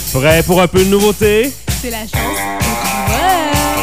Prêt pour un peu de nouveauté? C'est la chance au coureur.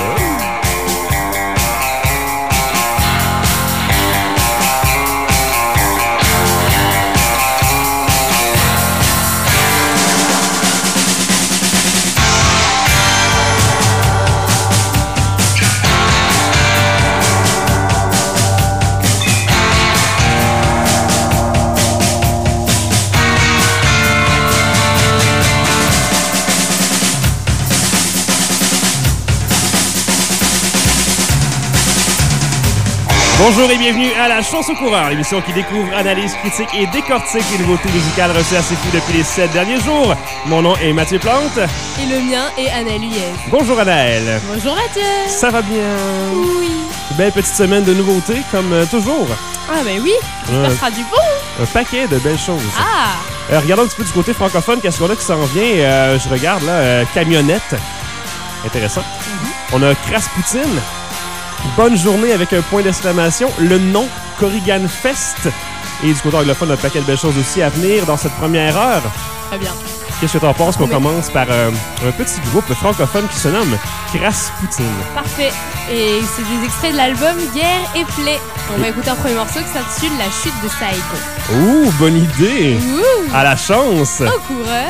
Bonjour et bienvenue à La Chance au coureur, l'émission qui découvre, analyse, critique et décortique les nouveautés musicales reçues à ses fous depuis les 7 derniers jours. Mon nom est Mathieu Plante. Et le mien est Anna Luyez. Bonjour Anaëlle. Bonjour Mathieu. Ça va bien? Oui. Belle petite semaine de nouveautés, comme toujours. Ah ben oui, ça sera du bon. Un paquet de belles choses. Ah. Regardons un petit peu du côté francophone, qu'est-ce qu'on a qui s'en vient. Je regarde là, Camionnette. Intéressant. On a Crasse Poutine. Bonne journée avec un point d'exclamation. Le nom, Corrigan Fest. Et du côté anglophone, un paquet de belles choses aussi à venir dans cette première heure. Très bien. Qu'est-ce que tu en penses qu'on commence par un petit groupe francophone qui se nomme Crasse Poutine? Parfait. Et c'est des extraits de l'album Guerre et Plaie. On va écouter un premier morceau qui s'intitule La chute de Saïko. Ouh, bonne idée! Ouh. À la chance! Au coureur.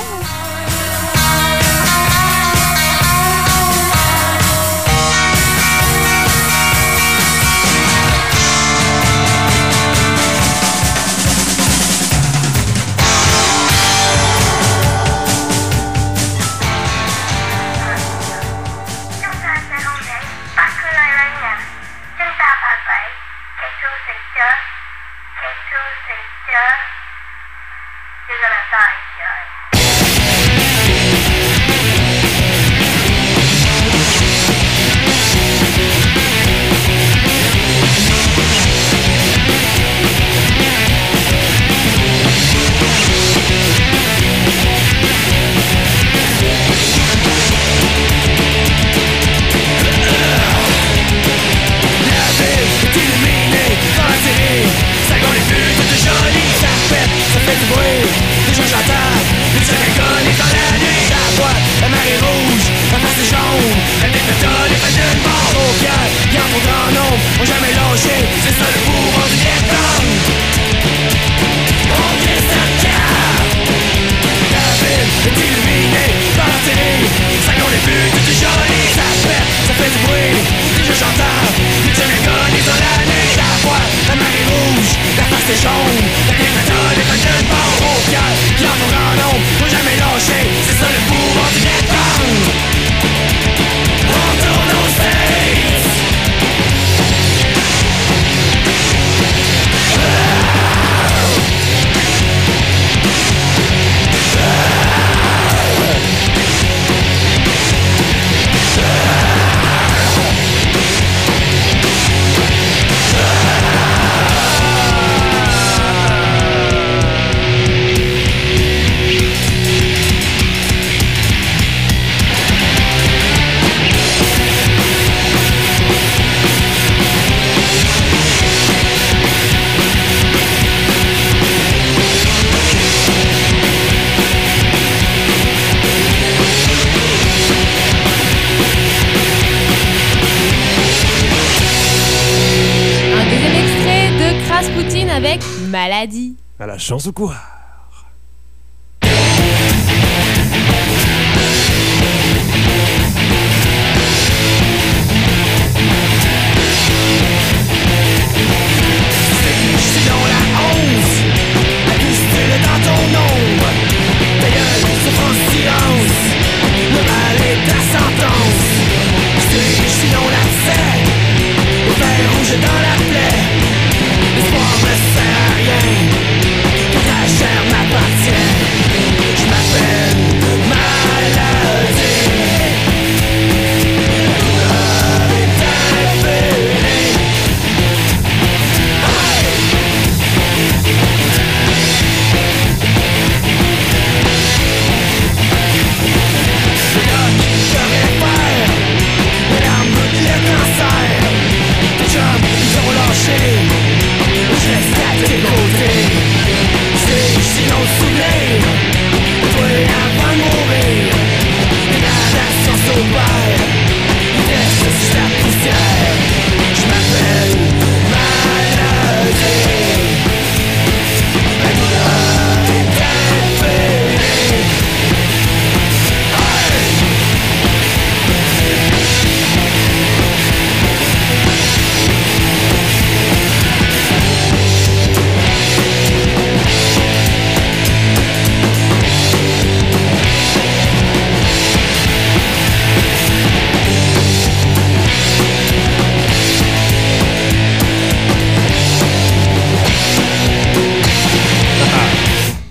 Avec Maladie. À la chance au coureur. C'est dans la 11, accusé dans ton ombre. Ta gueule, souffrance, silence. Le mal est ta sentence. Je suis dans la 7, au fer rouge dans la plaie. L'espoir ne sert à rien, que ta chair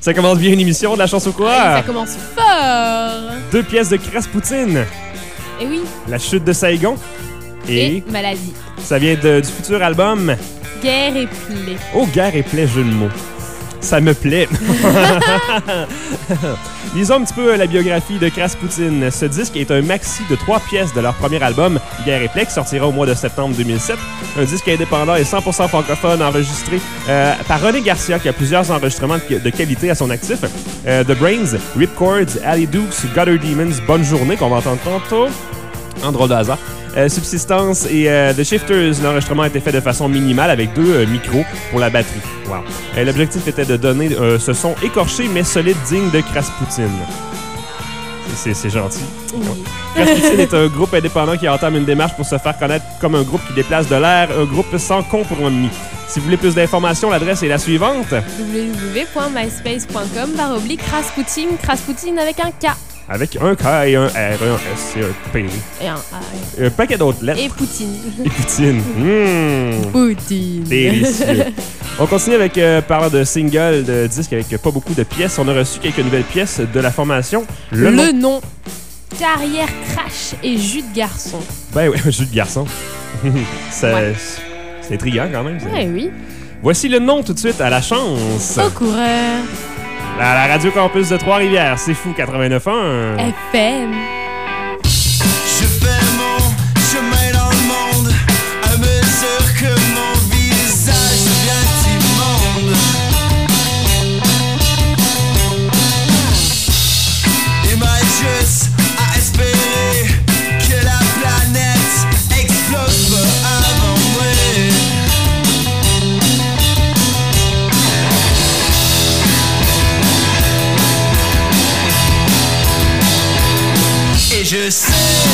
Ça commence bien une émission de la chance au Ça coureur. commence fort. 2 pièces de Rasputin. Et oui, La chute de Saigon. Et et maladie. ça vient du futur album Guerre et plaie. Oh, guerre et plaie, jeu de mots. Ça me plaît. Lisons un petit peu la biographie de Rasputin. Ce disque est un maxi de 3 pièces de leur premier album, Guerre et plaie, qui sortira au mois de septembre 2007. Un disque indépendant et 100% francophone enregistré par René Garcia, qui a plusieurs enregistrements de qualité à son actif. The Brains, Ripcords, Alley Dukes, Gutter Demons, Bonne Journée, qu'on va entendre tantôt. En drôle de hasard. Subsistance et The Shifters, l'enregistrement a été fait de façon minimale avec 2 micros pour la batterie. Wow. L'objectif était de donner ce son écorché mais solide digne de Rasputin. C'est gentil. Rasputin est un groupe indépendant qui entame une démarche pour se faire connaître comme un groupe qui déplace de l'air, un groupe sans compromis. Si vous voulez plus d'informations, l'adresse est la suivante. www.myspace.com/Rasputin, Rasputin avec un K. Avec un K et un R, un S et un P. Et un A. Un paquet d'autres lettres. Et Poutine. Et Poutine. Poutine. Délicieux. On continue avec, parlant de single, de disque avec pas beaucoup de pièces. On a reçu quelques nouvelles pièces de la formation Le nom. Carrière crash et jus de garçon. Ben oui, jus de garçon. C'est intriguant quand même. Ouais, oui. Voici le nom tout de suite à la chance. Au coureur. La Radio Campus de Trois-Rivières, c'est fou, 89.1. FM. Je fais mon chemin dans le monde à mesure que mon visage devient immonde. Il m'a juste à espérer que la planète explose pas avant moi. Et je sais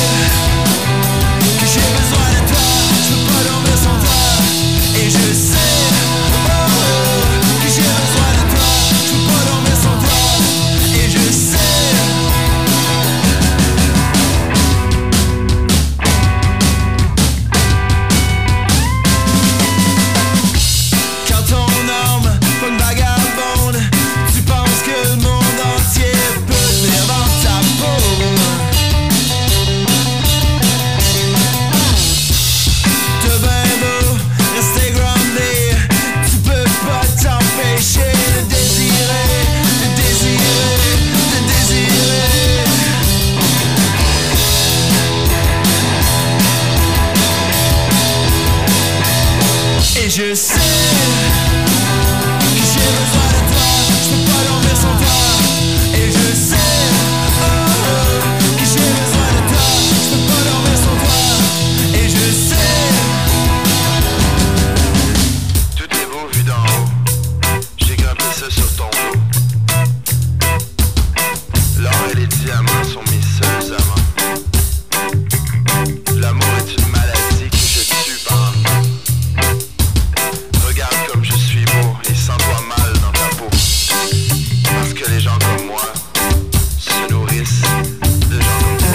que j'ai besoin de toi, je peux pas dormir sans toi. Et je sais que j'ai besoin de toi, je peux pas dormir sans toi. Et je sais quand ton âme pogne vagabonde, tu penses que le monde entier peut tenir dans ta peau. T'es ben beau, rester groundé, tu peux pas t'empêcher de désirer, de désirer, de désirer. Et je sais que j'ai besoin de toi, je peux pas dormir sans toi. Et je sais que j'ai besoin de toi, je peux pas dormir sans toi. Et je sais tout est beau vu d'en haut, j'ai grimpé ça sur ton dos. L'or et les diamants sont mes seuls amants. L'amour est une maladie que je tue par en dedans. Regarde comme je suis beau et sens-toi mal dans ta peau. Parce que les gens comme moi se nourrissent de gens comme toi.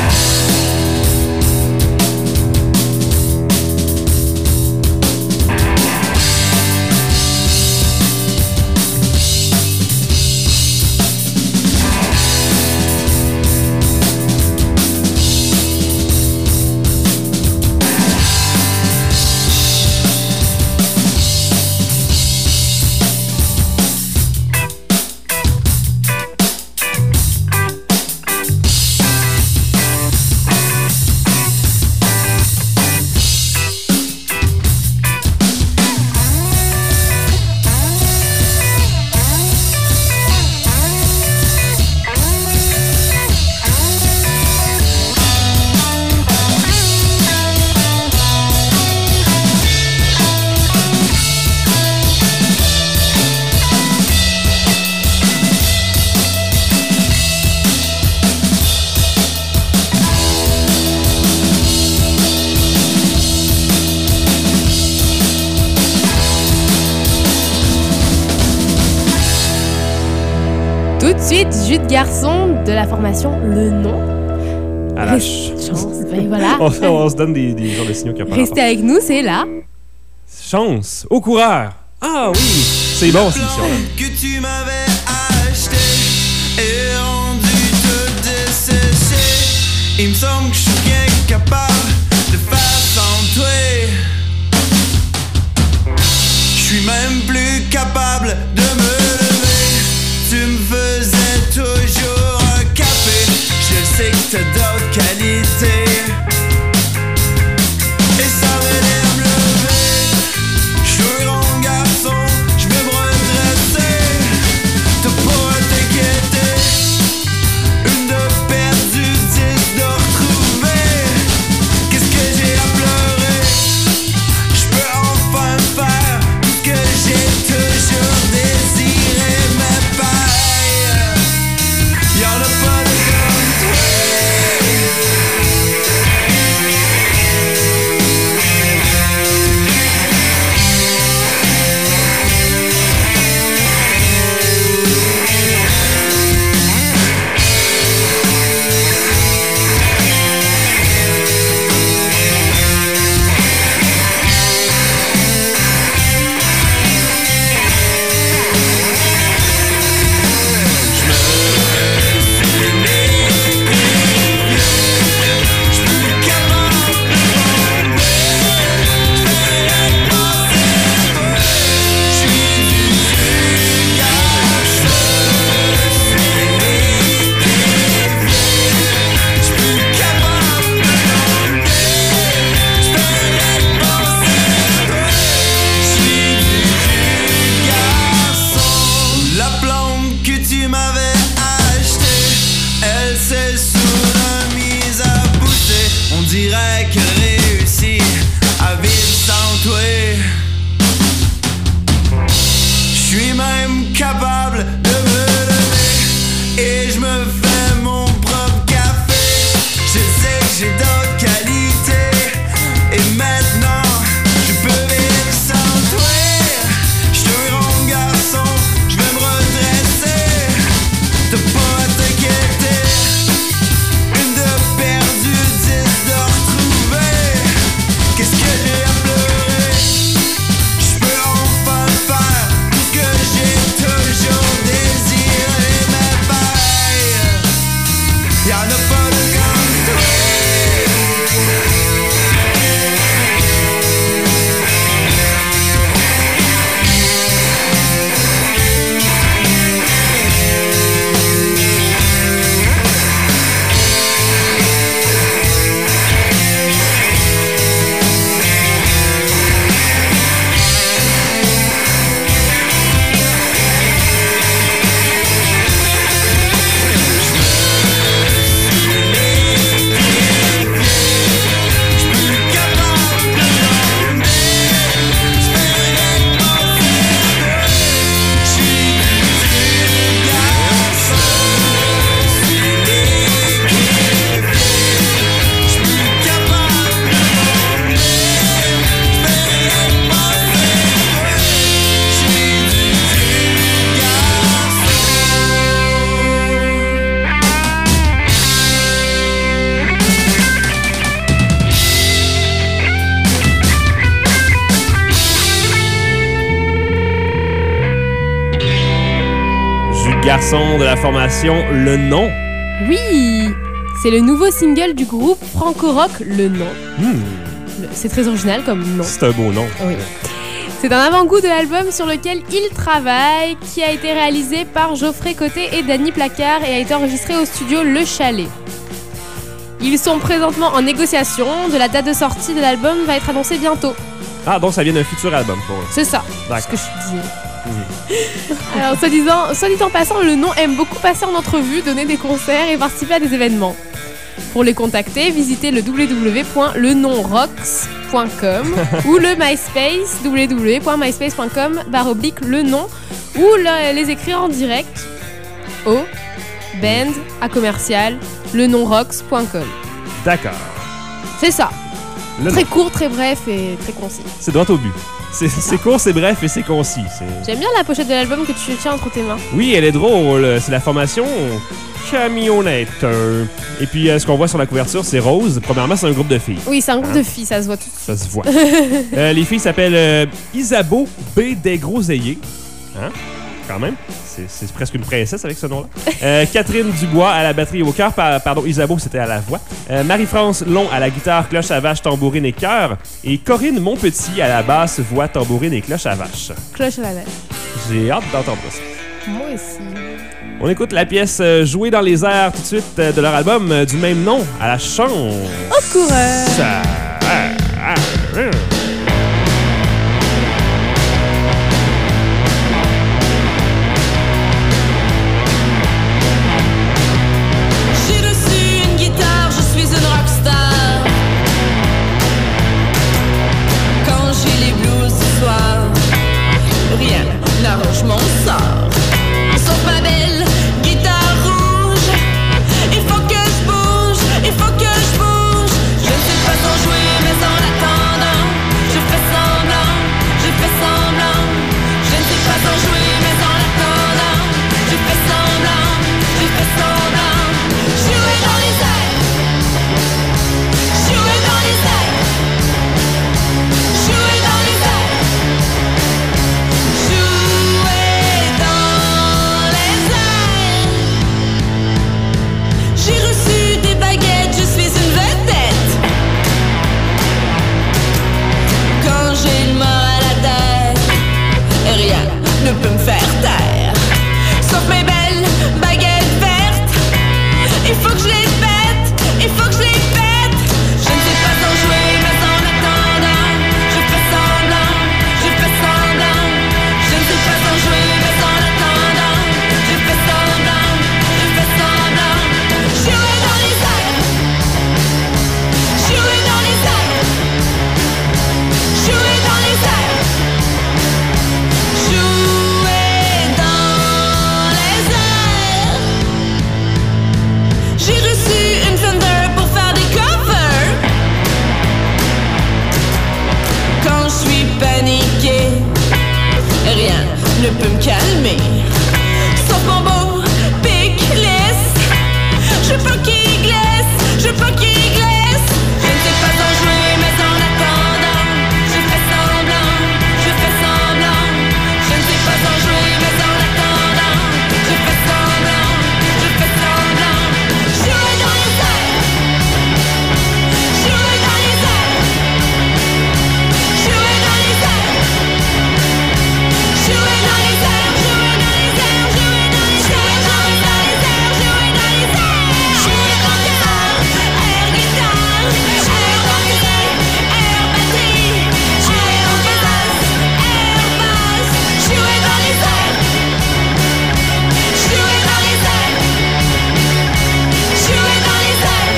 Tout de suite, jus de garçon de la formation Le Nom. À la Chance. Ben voilà. on se donne des genres de signaux qui apparaissent. Restez avec nous, c'est là. Chance, au coureur. Ah oui, c'est bon cette émission-là. Que tu m'avais t'as d'autres qualités. Et ça m'aide à me lever. Je suis un grand garçon, je vais me redresser. T'as pas à t'inquiéter. Une de perdue, 10 de retrouvée. Qu'est-ce que j'ai à pleurer? Je peux enfin faire tout ce que j'ai toujours désiré. Mais pareil, y'en a pas de comme toi. La plante que tu m'avais achetée, elle s'est soudain mise à pousser. On dirait qu'elle réussit à vivre sans toi. Je suis même capable de me lever et je me fais mon propre café. Je sais que j'ai d'autres qualités et maintenant je peux vivre sans toi. Je suis un grand garçon, je vais me redresser. T'as pas à t'inquiéter. Une de perdue, 10 de retrouvée. Qu'est-ce que j'ai à pleurer? Je peux enfin faire tout ce que j'ai toujours désiré. Mais pareil, y'en a pas de comme toi. Garçon de la formation Le Nom. Oui, c'est le nouveau single du groupe franco-rock Le Nom. C'est très original comme nom. C'est un beau nom. Oui. C'est un avant-goût de l'album sur lequel il travaille, qui a été réalisé par Geoffrey Côté et Danny Placard et a été enregistré au studio Le Chalet. Ils sont présentement en négociation. De la date de sortie de l'album va être annoncée bientôt. Ah, donc ça vient d'un futur album pour eux. C'est ça, D'accord. ce que je disais. Alors, soit dit en passant, Le Nom aime beaucoup passer en entrevue, donner des concerts et participer à des événements. Pour les contacter, visitez le www.lenonrocks.com ou le MySpace www.myspace.com/lenon ou les écrire en direct au band@lenonrocks.com. D'accord. C'est ça. Le Très nom. court, très bref et très concis. C'est droit au but. C'est court, c'est bref et c'est concis. J'aime bien la pochette de l'album que tu tiens entre tes mains. Oui, elle est drôle. C'est la formation Camionnette. Et puis, ce qu'on voit sur la couverture, c'est Rose. Premièrement, c'est un groupe de filles. Oui, c'est un groupe de filles, ça se voit tout de suite. Ça se voit. Les filles s'appellent Isabeau B. Desgroseilliers. Hein? Quand même. C'est presque une princesse avec ce nom-là. Catherine Dubois à la batterie et au chœur. Pardon, Isabeau, c'était à la voix. Marie-France Long à la guitare, cloche à vache, tambourine et chœur. Et Corinne Montpetit à la basse, voix, tambourine et cloche à vache. Cloche à la vache. J'ai hâte d'entendre ça. Moi aussi. On écoute la pièce Jouer dans les airs tout de suite de leur album du même nom, À la chance. Au courant. J'ai reçu une guitare, je suis une rockstar. Quand j'ai les blues ce soir, rien n'arrange mon sort. Sauf ma belle guitare rouge. Il faut que je bouge, il faut que je bouge. Je ne sais pas en jouer, mais en attendant, je fais semblant, je fais semblant. Je ne sais pas en jouer, mais en attendant, je fais semblant, je fais semblant. Jouer dans les airs, jouer dans les airs, jouer dans les airs, jouer dans les airs. J'ai reçu des baguettes, je suis une vedette. Quand j'ai le mort à la tête, rien ne peut me faire taire. Sauf mes belles baguettes vertes. Il faut que je les pète, il faut que je les pète. Je ne sais pas en jouer, mais en attendant, je fais semblant, je fais semblant. Je ne sais pas en jouer, mais en attendant, je fais semblant, je fais semblant. Jouer dans les airs, jouer dans les airs, jouer dans les airs, jouer dans les airs. J'ai reçu une Fender pour faire des covers. Quand je suis paniqué, rien ne peut me calmer. Sauf mon beau pic lisse. Je veux pas qu'il glisse, je veux pas qu'il glisse. Je ne sais pas en jouer, mais en attendant, je fais semblant, je fais semblant. Je ne sais pas en jouer, mais en attendant, je fais semblant, je fais semblant. Jouer dans les airs, jouer dans les airs, jouer dans les airs, jouer dans les airs, jouer dans les airs, jouer dans les airs, jouer dans les airs, jouer dans les airs, jouer dans les airs, air guitare, air batterie, air batterie, air basse, air basse, jouer dans les airs, jouer dans les airs, jouer dans les airs,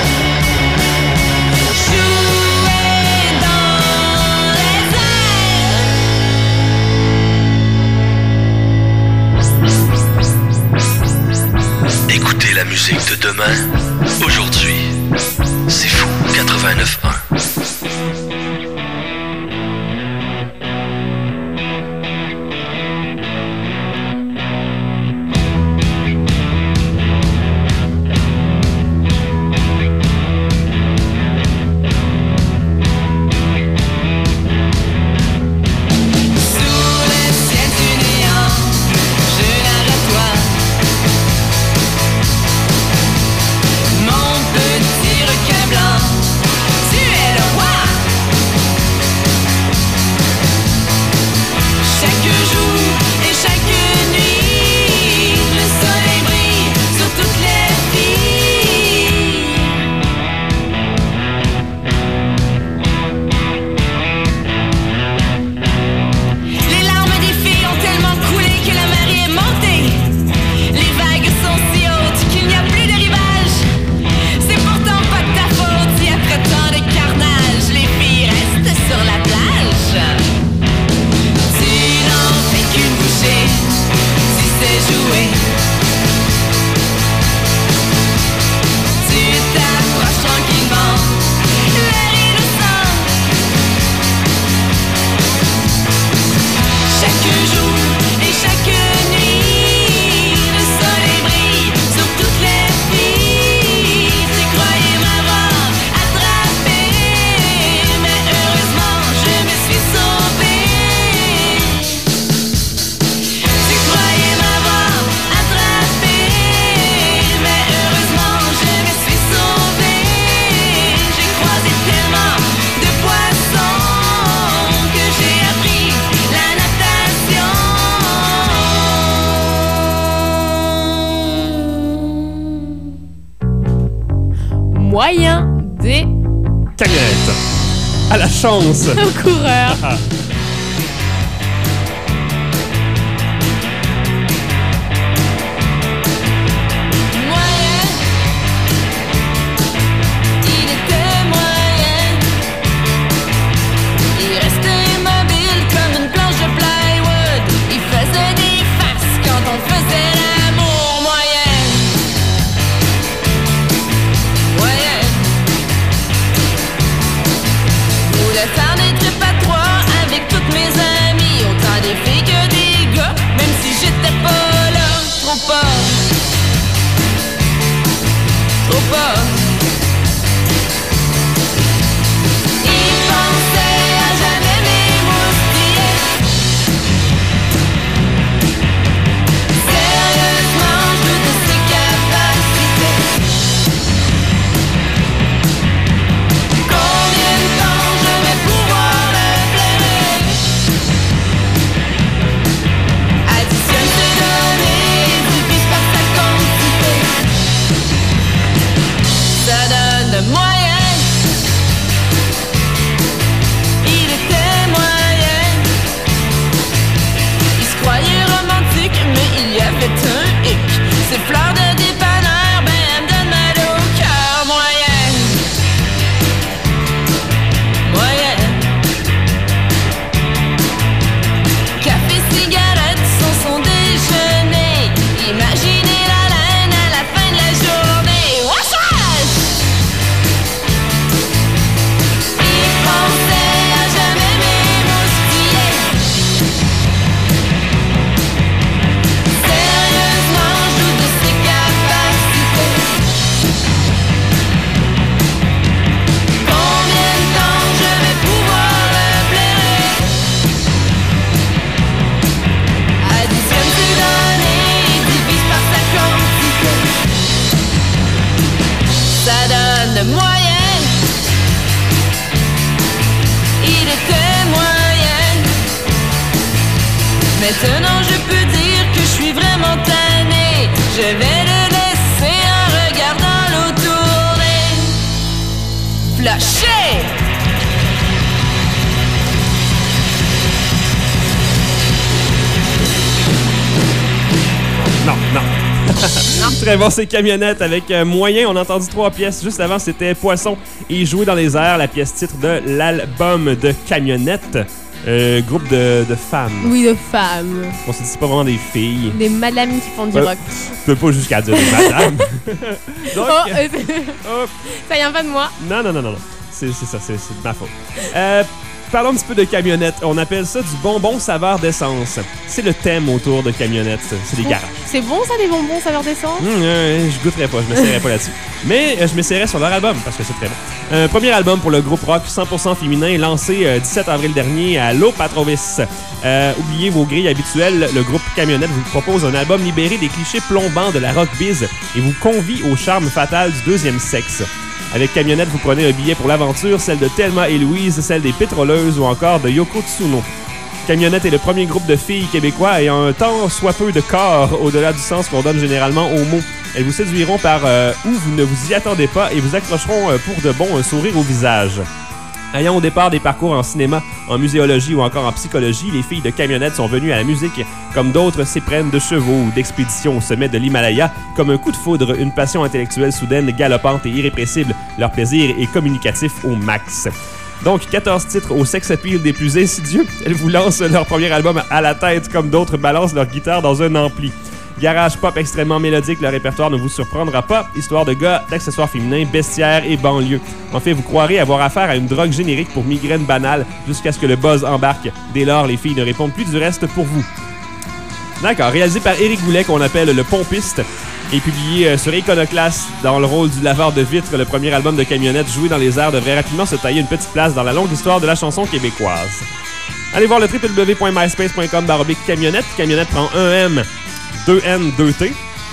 jouer dans les airs. Écoutez la musique de demain, aujourd'hui. C'est fou, 89.1. Sous le ciel du néant, je narre à toi mon petit requin blanc. Tu es moyen des Camionnettes. À la chance. coureurs. Faire des trips à trois avec toutes mes amies, autant des filles que des gars, même si j'étais pas là. Trop pas, trop pas. Ils pensaient à jamais m'émoustiller. Sérieusement, je doute de ses capacités. Combien de temps je vais pouvoir le blairer? Additionne ses données et divise par sa quantité. Ça donne le moyen. Il était moyen. Il se croyait romantique, mais il y avait un hic. Ses fleurs de dépanneur, ben elles me donnent mal au cœur. Moyen. Moyen. Café, cigarette sont son déjeuner. Imaginez la laine à la fin de la journée. Wesh, wesh! Il pensait à jamais m'émoustiller. Sérieusement, je doute de ses capacités. Combien de temps je vais pouvoir le blairer? Additionne ses données et divise par sa quantité. Ça donne le moyen. Il était moyen. Maintenant je peux dire que je suis vraiment tanné. Je vais le laisser en regardant l'eau tourner. Flasher! Non. Très bon, c'est Camionnette avec moyen. On a entendu 3 pièces. Juste avant, c'était Poisson et Jouer dans les airs, la pièce titre de l'album de Camionnette. Groupe de femmes. Oui, de femmes. On se dit c'est pas vraiment des filles. Des madames qui font du Ouais. rock. Je peux pas jusqu'à dire des madames. Donc, oh, Ça vient pas de moi. non. C'est ça, c'est de ma faute. Parlons un petit peu de Camionnette. On appelle ça du bonbon saveur d'essence. C'est le thème autour de Camionnette. C'est des garages. C'est bon ça, des bonbons saveur d'essence? Je goûterais pas, je m'essayerais pas là-dessus. Mais je m'essayerais sur leur album, parce que c'est très bon. Premier album pour le groupe rock 100% féminin, lancé 17 avril dernier à Lo Patrovis. Oubliez vos grilles habituelles, le groupe Camionnette vous propose un album libéré des clichés plombants de la rock biz et vous convie au charme fatal du deuxième sexe. Avec Camionnette, vous prenez un billet pour l'aventure, celle de Thelma et Louise, celle des Pétroleuses ou encore de Yoko Tsuno. Camionnette est le premier groupe de filles québécois ayant un tant soit peu de corps au-delà du sens qu'on donne généralement aux mots. Elles vous séduiront par où vous ne vous y attendez pas et vous accrocheront pour de bon un sourire au visage. Ayant au départ des parcours en cinéma, en muséologie ou encore en psychologie, les filles de Camionnette sont venues à la musique comme d'autres s'éprennent de chevaux ou d'expéditions au sommet de l'Himalaya, comme un coup de foudre, une passion intellectuelle soudaine, galopante et irrépressible. Leur plaisir est communicatif au max. Donc, 14 titres au sex appeal des plus insidieux. Elles vous lancent leur premier album à la tête, comme d'autres balancent leur guitare dans un ampli. Garage pop extrêmement mélodique, le répertoire ne vous surprendra pas. Histoire de gars, d'accessoires féminins, bestiaires et banlieues. En fait, vous croirez avoir affaire à une drogue générique pour migraine banale jusqu'à ce que le buzz embarque. Dès lors, les filles ne répondent plus du reste pour vous. D'accord, réalisé par Éric Goulet, qu'on appelle le pompiste, et publié sur Iconoclast dans le rôle du laveur de vitres, le premier album de Camionnette joué dans les airs devrait rapidement se tailler une petite place dans la longue histoire de la chanson québécoise. Allez voir le www.myspace.com/camionnette. Camionnette prend un M, 2N, 2T.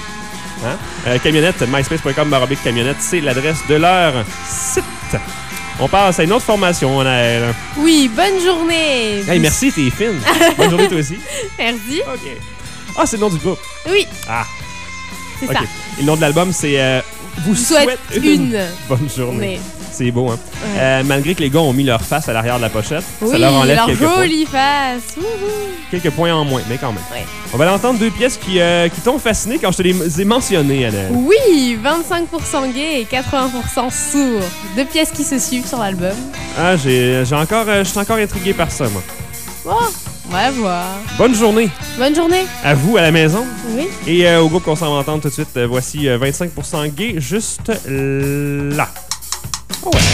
Camionnette, myspace.com/camionnette, c'est l'adresse de leur site. On passe à une autre formation, Anaëlle. Oui, bonne journée. Hey, merci, t'es fine. Bonne journée, toi aussi. Merci. OK. Ah, c'est le nom du groupe. Oui, Ah, c'est OK. ça. Et le nom de l'album, c'est vous souhaite une bonne journée. Mais, C'est beau, hein? ouais. Malgré que les gars ont mis leur face à l'arrière de la pochette, Oui, ça leur enlève leur quelques points. jolie face. Wouhou. Quelques points en moins, mais quand même. Ouais. On va aller entendre deux pièces qui t'ont fasciné quand je te les ai mentionnées, Annelle. Oui, 25% gay et 80% sourd. Deux pièces qui se suivent sur l'album. Ah, je suis encore intrigué par ça, moi. Bon, on va voir. Bonne journée Bonne journée. à vous, à la maison. Oui. Et au groupe qu'on s'en va entendre tout de suite, voici 25% gay, juste là. Oh ouais.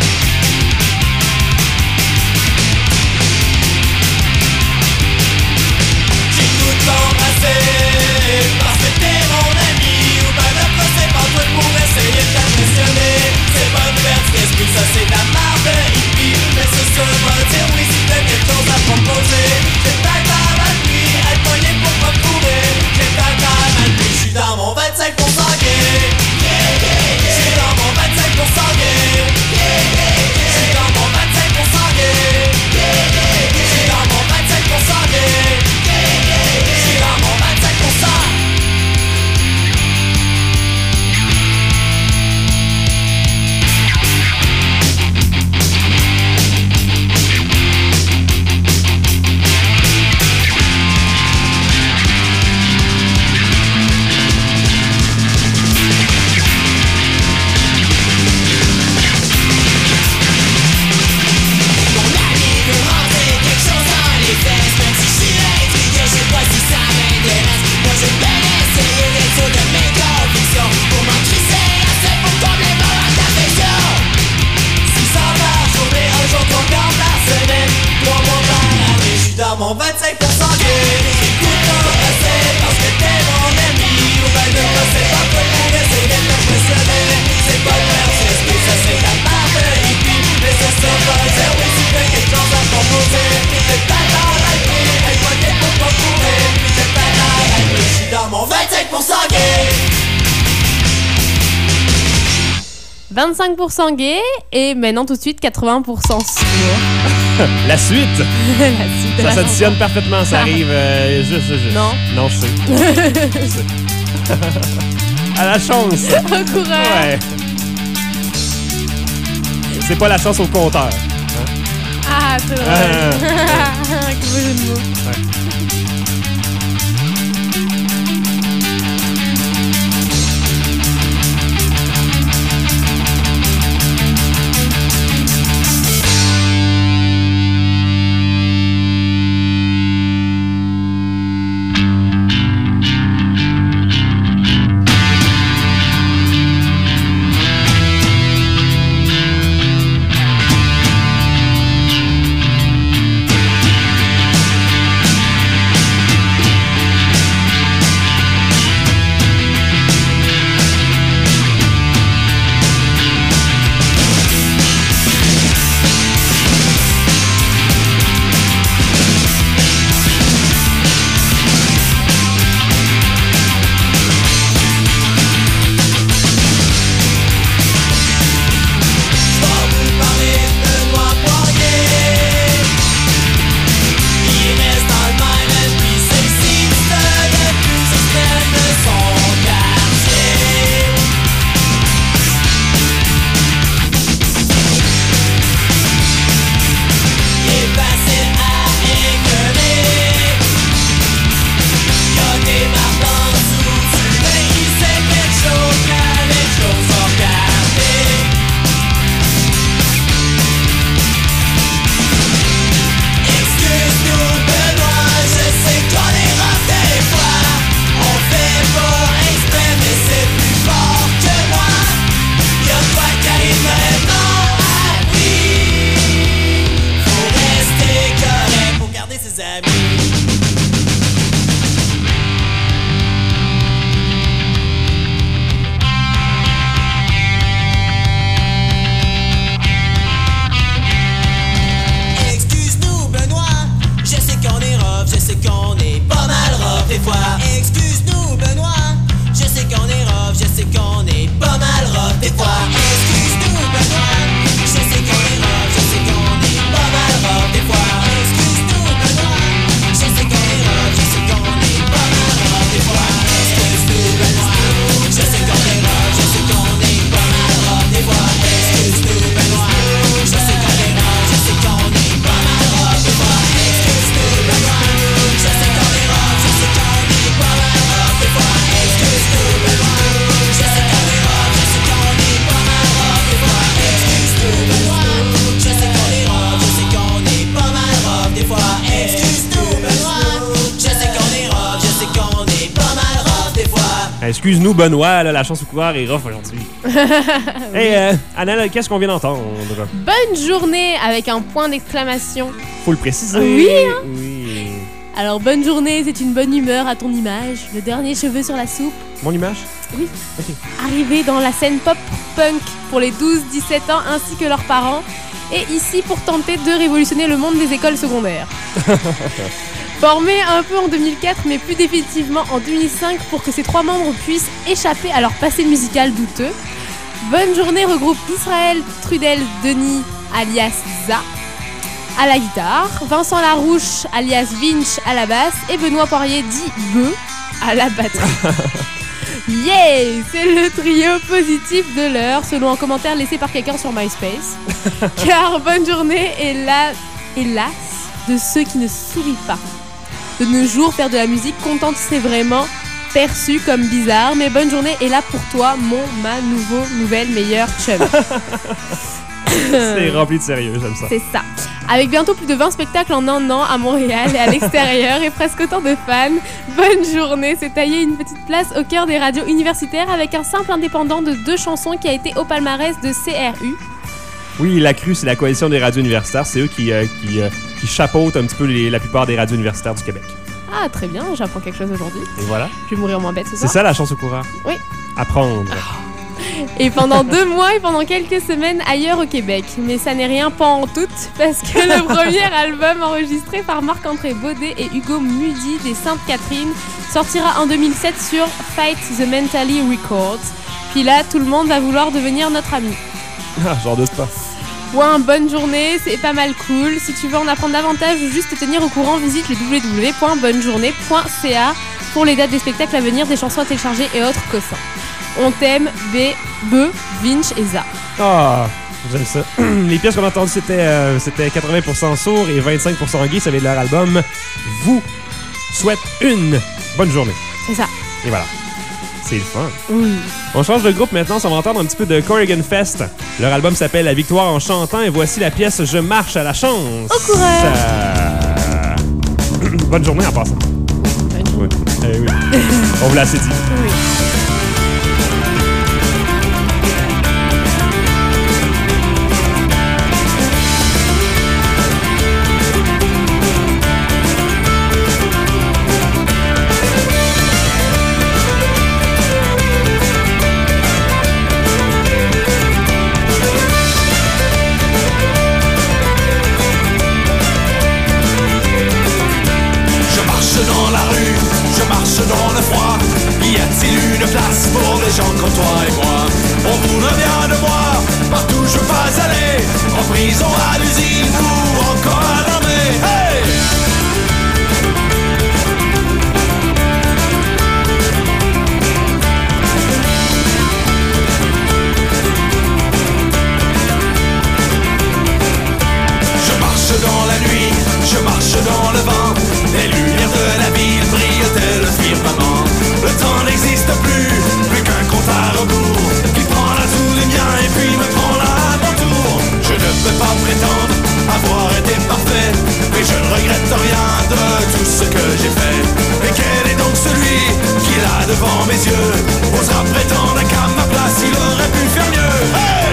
J'écoute t'embrasser parce que t'es mon ami. Ou ben de passer par toi pour essayer de t'impressionner. C'est pas de perdre l'esprit, ça c'est de la marde de hippie. Mais c'est ça, va dire oui si t'as quelque chose à proposer. J'ai peut-être à mal pris, être pogné pour pas me trouver. J'ai peut-être à mal pris, j'suis dans mon 25% gay. J'suis dans mon 25% gay. J'suis dans mon 25% gay. J'suis dans mon 25% gay. J'suis dans mon 25%. Mon ami veut rentrer quelque chose dans les fesses. Même si j'suis intrigué, je sais pas si ça m'intéresse. Moi je vais essayer d'être sûr de mes convictions. Pour m'en crisser assez pour combler mon manque d'affection. 600 par journée, un jour 3 quarts par semaine. 3 mois par année, j'suis dans mon 25% gay. Écoute t'embrasser parce que t'es mon ami. Ou ben de passer par toi pour essayer de t'impressionner. C'est pas de perdre l'esprit, ça c'est de la part de hippie. Mais c'est ça, va dire oui si t'as quelque chose à proposer. C'est pas dans la vie, être pogné pour pas courir. C'est pas dans la vie, j'suis dans mon 25% gay. 25% gay et maintenant tout de suite 80% sourd. La suite, La suite de ça la s'additionne parfaitement, ça arrive juste. Non. Non, je sais. Je sais. À la chance. chanson. Au courage. Ouais. C'est pas la chance au compteur. Ah, c'est drôle. Quel beau jeu de mots. excuse-nous, Benoît, là, la chance au coureur est rough aujourd'hui. Hey, Anna, qu'est-ce qu'on vient d'entendre? Bonne journée avec un point d'exclamation. Faut le préciser. Oui, hein? Oui. Alors, bonne journée, c'est une bonne humeur à ton image. Le dernier cheveu sur la soupe. Mon image? Oui. Ok. Arrivé dans la scène pop-punk pour les 12-17 ans ainsi que leurs parents. Et ici pour tenter de révolutionner le monde des écoles secondaires. Formé un peu en 2004, mais plus définitivement en 2005 pour que ses 3 membres puissent échapper à leur passé musical douteux. Bonne journée regroupe Israël Trudel Denis, alias Za, à la guitare, Vincent Larouche, alias Vinch, à la basse, et Benoît Poirier, dit Beu, à la batterie. Yeah! C'est le trio positif de l'heure, selon un commentaire laissé par quelqu'un sur MySpace. Car bonne journée est là, hélas, de ceux qui ne sourient pas. De nos jours, faire de la musique contente, c'est vraiment perçu comme bizarre, mais bonne journée est là pour toi, nouvelle, meilleure chum. C'est rempli de sérieux, j'aime ça. C'est ça. Avec bientôt plus de 20 spectacles en un an à Montréal et à l'extérieur et presque autant de fans, bonne journée s'est taillé une petite place au cœur des radios universitaires avec un simple indépendant de 2 chansons qui a été au palmarès de CRU. Oui, la CRU, c'est la coalition des radios universitaires. C'est eux qui chapeautent un petit peu la plupart des radios universitaires du Québec. Ah, très bien, j'apprends quelque chose aujourd'hui. Et voilà. Je vais mourir moins bête ce C'est soir. ça la chance au coureur? Oui. Apprendre. Et pendant 2 mois et pendant quelques semaines ailleurs au Québec. Mais ça n'est rien pas en tout, parce que le premier album enregistré par Marc-André Baudet et Hugo Mudi des Sainte-Catherine sortira en 2007 sur Fight the Mentally Records. Puis là, tout le monde va vouloir devenir notre ami. Ah, j'en doute pas. Ouais, bonne journée, c'est pas mal cool. Si tu veux en apprendre davantage ou juste te tenir au courant, visite le www.bonnejournée.ca pour les dates des spectacles à venir, des chansons à télécharger et autres cossins. On t'aime, Beu, Vinch et Za. Ah, j'aime ça. Les pièces qu'on a entendues, c'était 80% sourd et 25% gay. Ça vient de leur album. Vous souhaite une bonne journée. C'est ça. Et voilà. C'est le fun. Oui. On change de groupe maintenant. Ça va entendre un petit peu de Corrigan Fest. Leur album s'appelle La Victoire en chantant. Et voici la pièce Je marche à la chance. Au coureur. Bonne journée en passant. Bonne journée. Oui. Oui. On vous l'a assez dit. Oui. Dans le froid, y a-t-il une place pour des gens comme toi et moi? On voudrait bien de moi, partout je veux pas aller, en prison, à l'usine ou encore à l'armée. Hey! Je marche dans la nuit, je marche dans le vent, les lumières de la ville brillent telles le firmament. Le temps n'existe plus qu'un compte à rebours qui prendra tous les miens et puis me prendra à mon tour. Je ne peux pas prétendre avoir été parfait, mais je ne regrette rien de tout ce que j'ai fait. Et quel est donc celui qui là devant mes yeux osera prétendre qu'à ma place il aurait pu faire mieux? Hey!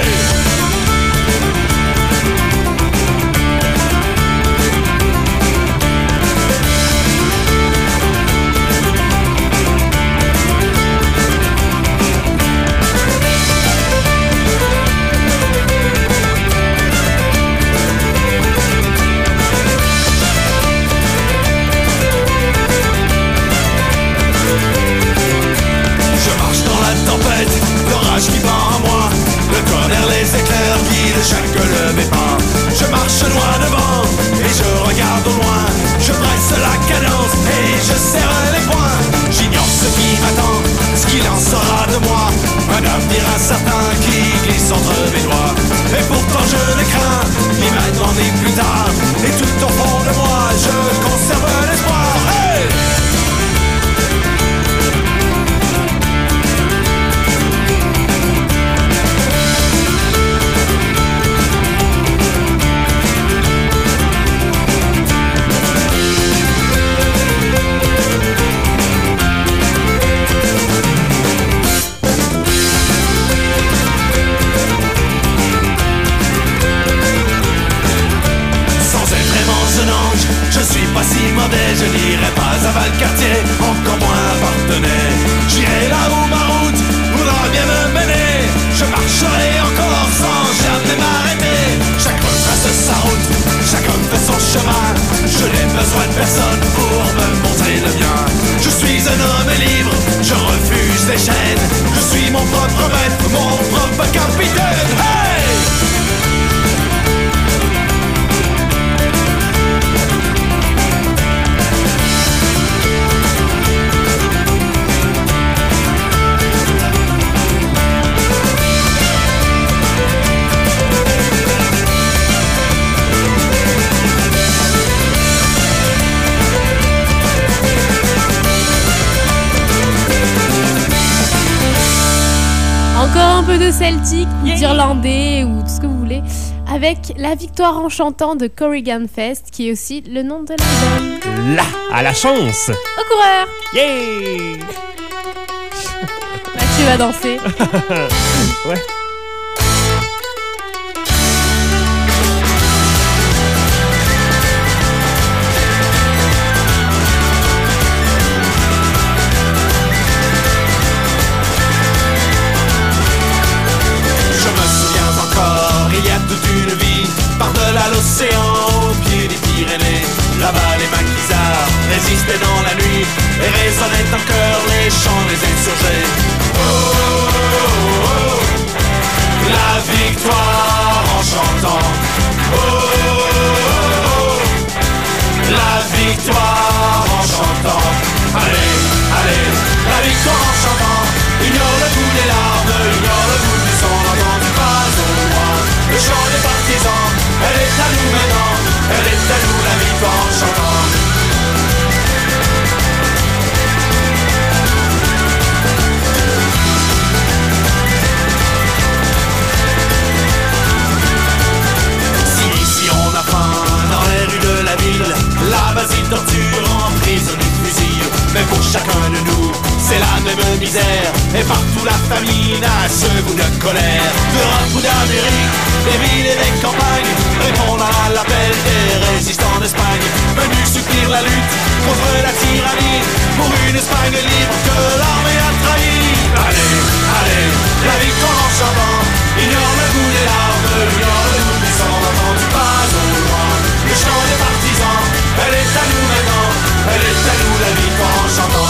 L'orage qui bat en moi, le tonnerre, les éclairs guident chaque levé pas. Je marche loin devant et je regarde au loin. Je presse la cadence et je serre les poings. J'ignore ce qui m'attend, ce qu'il en sera de moi. Un avenir incertain qui glisse entre mes doigts. Et pourtant je le crains, ni maintenant ni plus tard. Et tout au fond de moi, je conserve l'espoir. Hey! suis mon propre maître, mon propre capitaine. Hey! Encore un peu de celtique ou d'irlandais ou tout ce que vous voulez avec La Victoire en chantant de Corrigan Fest qui est aussi le nom de l'album. Là, à la chance! Au coureur! Yeah! Mathieu va danser. Ouais. Par-delà l'océan, au pied des Pyrénées, là-bas les maquisards résistaient dans la nuit et résonnaient en chœur les chants des insurgés. Oh, oh, oh, oh, la victoire en chantant. Oh, oh, oh, la victoire en chantant. Allez, allez, la victoire en chantant. Ignore le goût des larmes, ignore le goût du son, n'entends-tu pas au loin le chant des partisans. Elle est à nous maintenant, elle est à nous la victoire en chantant. Si on a faim dans les rues de la ville, la basile torture, emprisonne et fusille. Mais pour chacun de nous, c'est la même misère. Et partout la famine a ce goût de colère. D'Europe ou d'Amérique, des villes et des campagnes répondent à l'appel des résistants d'Espagne, venus soutenir la lutte contre la tyrannie, pour une Espagne libre que l'armée a trahi. Allez, allez, la victoire en chantant. Ignore le goût des larmes, ignore le goût du sang, n'entends-tu pas au loin le chant des partisans. Elle est à nous maintenant, elle est à nous la victoire en chantant.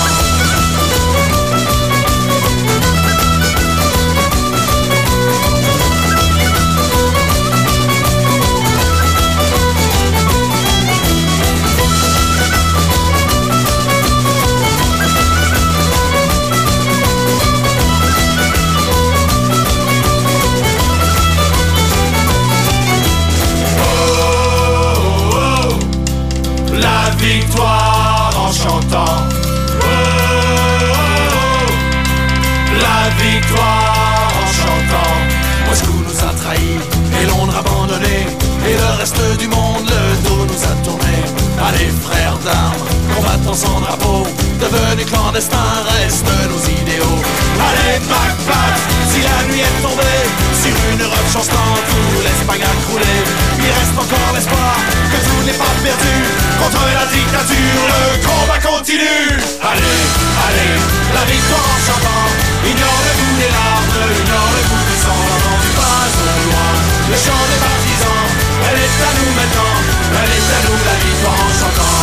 Victoire en chantant. Oh, oh, oh. La victoire en chantant. Moscou nous a trahis et Londres abandonné, et le reste du monde le dos nous a tourné. Allez frères d'armes, combattons sans drapeau, devenus clandestins restent nos idéaux. Allez back back, si la nuit est tombée sur une Europe chancelante où l'Espagne a croulé, il reste encore l'espoir que tout n'est pas perdu. Contre la dictature, le combat continue. Allez, allez, la victoire en chantant. Ignore le goût des larmes, ignore le goût du sang, n'entends-tu pas au loin le chant des partisans. Elle est à nous maintenant, elle est à nous la victoire en chantant.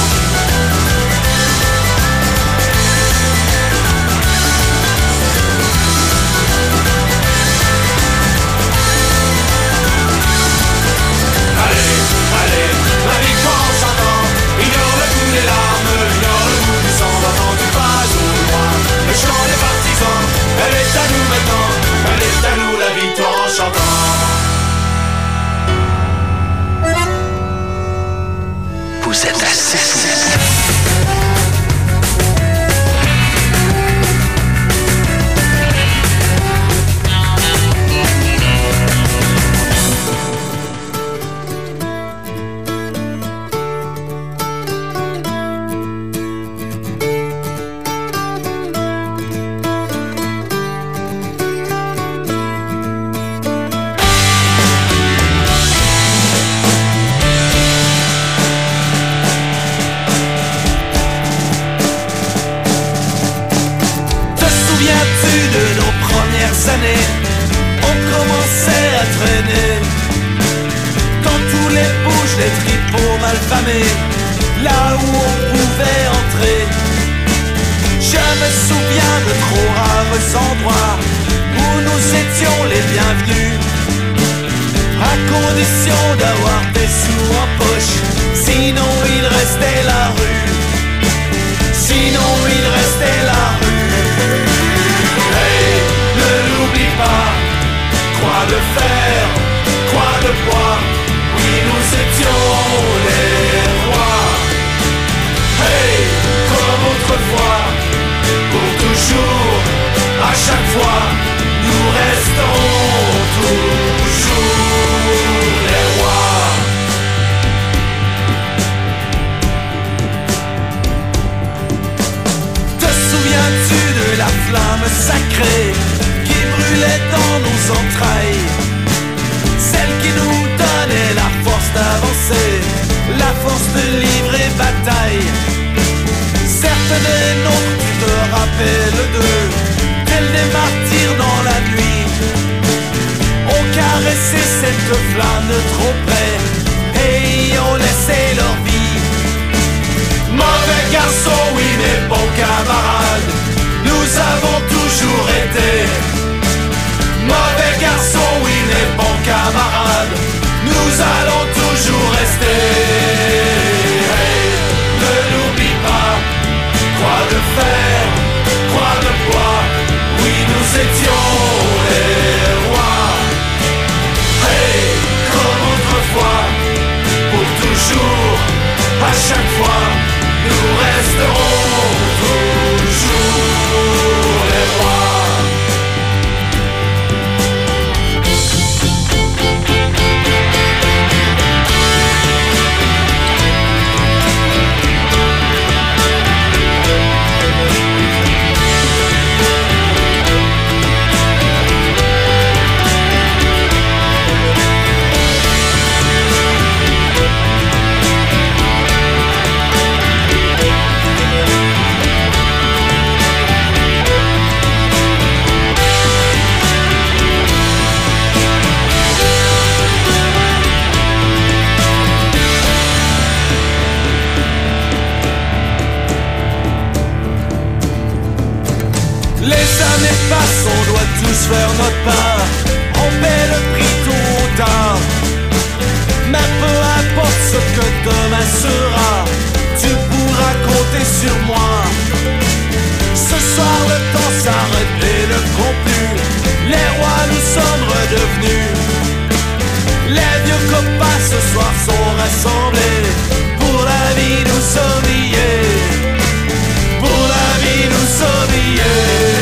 Allez, allez, la victoire en chantant. Ignore le goût des larmes, ignore le goût du sang, n'entends-tu pas au loin le chant des partisans. reste des nôtres, tu te rappelles d'eux, tels des martyrs dans la nuit. On caressait cette flamme de trop près et ont laissé leur vie. Mauvais garçon, oui mais bon camarade, nous avons toujours été. Mauvais garçon, oui mais bon camarade, nous allons toujours rester. Hey, ne l'oublie pas, croix de fer, croix de bois, oui nous étions les rois. Hey, comme autrefois, pour toujours, à chaque fois, nous resterons toujours les rois. On doit tous faire notre part, on paie le prix tôt ou tard. Mais peu importe ce que demain sera, tu pourras compter sur moi. Ce soir le temps s'arrête et ne compte plus, les rois nous sommes redevenus. Les vieux copains ce soir sont rassemblés, pour la vie nous sommes liés, pour la vie nous sommes liés.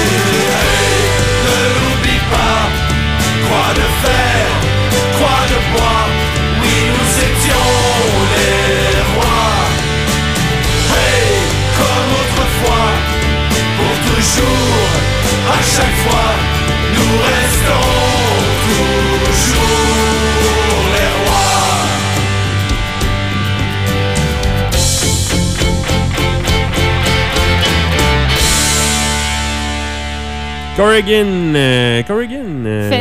Croix de fer, croix de bois, oui nous étions les rois. Hey, comme autrefois, pour toujours, à chaque fois, nous resterons toujours les rois. Corrigan.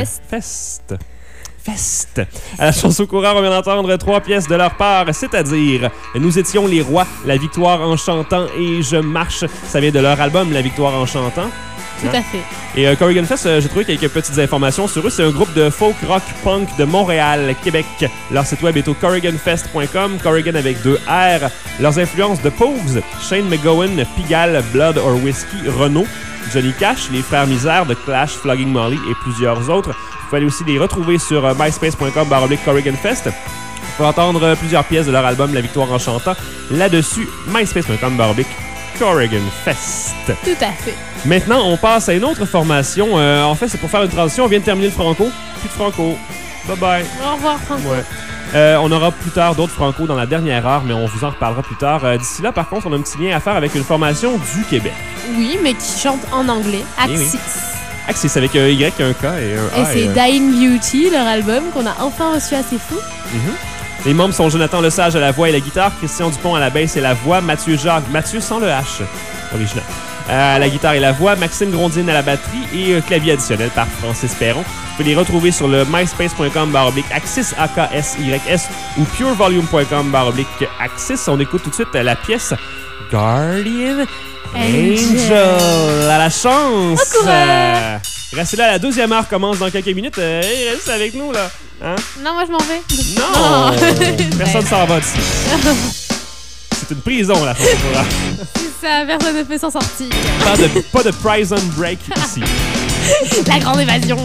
Fest. À la chanson courant, on vient d'entendre 3 pièces de leur part, c'est-à-dire Nous étions les rois, La victoire en chantant et Je marche. Ça vient de leur album La victoire en chantant. Tout à fait. Et Corrigan Fest, j'ai trouvé quelques petites informations sur eux. C'est un groupe de folk rock punk de Montréal, Québec. Leur site web est au corriganfest.com, Corrigan avec 2 R. Leurs influences de Pogues, Shane McGowan, Pigalle, Blood or Whiskey, Renault, Johnny Cash, les Frères Misère, The Clash, Flogging Molly et plusieurs autres. Vous pouvez aussi les retrouver sur myspace.com/Corrigan Fest. Vous pouvez entendre plusieurs pièces de leur album La victoire en chantant là-dessus, myspace.com/Corrigan Fest. Tout à fait. Maintenant, on passe à une autre formation. En fait, c'est pour faire une transition. On vient de terminer le Franco. Plus de Franco. Bye-bye. Au revoir, Franco. Ouais. On aura plus tard d'autres Franco dans la dernière heure, mais on vous en reparlera plus tard. D'ici là, par contre, on a un petit lien à faire avec une formation du Québec. Oui, mais qui chante en anglais. Axis. Oui. Axis avec un Y, un K et un A. Et c'est Dying Beauty, leur album, qu'on a enfin reçu à C'est Fou. Les membres sont Jonathan Lesage à la voix et la guitare, Christian Dupont à la basse et la voix, Mathieu Jacques, Mathieu sans le H, original, à la guitare et la voix, Maxime Grondine à la batterie et clavier additionnel par Francis Perron. Vous pouvez les retrouver sur le myspace.com/Axis, AKSYS, ou purevolume.com/Axis. On écoute tout de suite la pièce Guardian Angel. À la chance! Restez là, la deuxième heure commence dans quelques minutes. Restez avec nous, là. Hein? Non, moi je m'en vais. Non! Personne s'en va d'ici. C'est une prison, la chanson. C'est ça, personne ne peut s'en sortir. Pas de prison break ici. La grande évasion.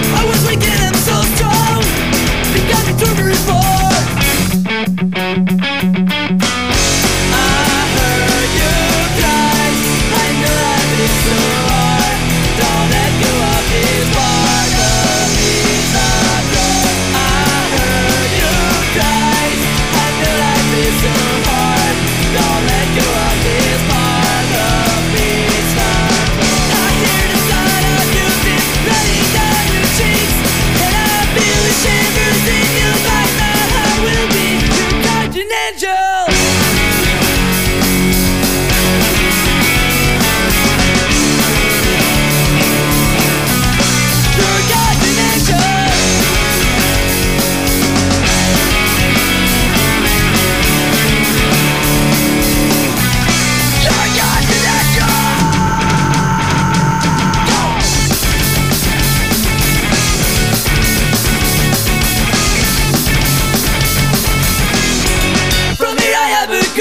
Report.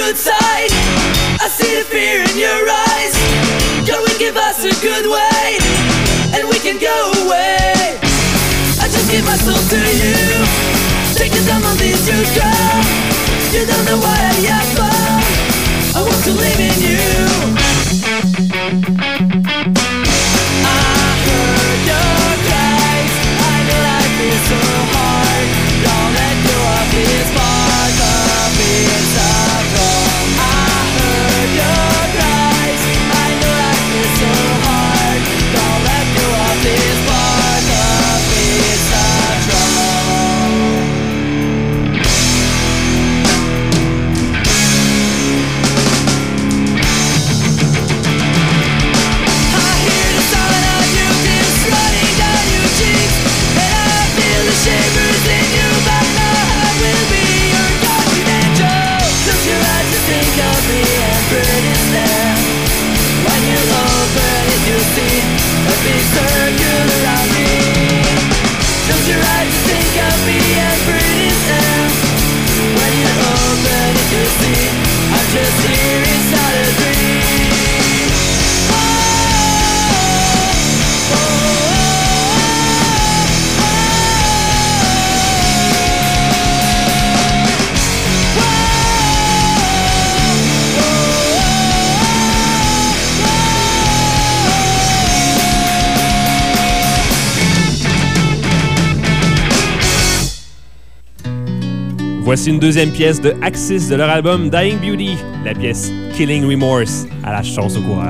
good side. I see the fear in your eyes. Can we give us a good way? And we can go away. I just give my soul to you. Take the time on this, you girl. You don't know what I have found. I want to live in you. I heard your cries. I know life is so hard. Don't let go of this part of inside. I heard your cries. I know life is so hard. Don't let go of this part of inside. I hear the sound of your tears running down your cheeks, and I feel the shivers in you, but now I will be your guardian angel. Close your eyes and think of me and burn is there. When you open it, you see a big circle around me. Close your eyes and think of me and burn is there. When you open it, you see I'm just here inside a dream. Voici une deuxième pièce de Axis de leur album Dying Beauty, la pièce Killing Remorse, à la chance au coureur.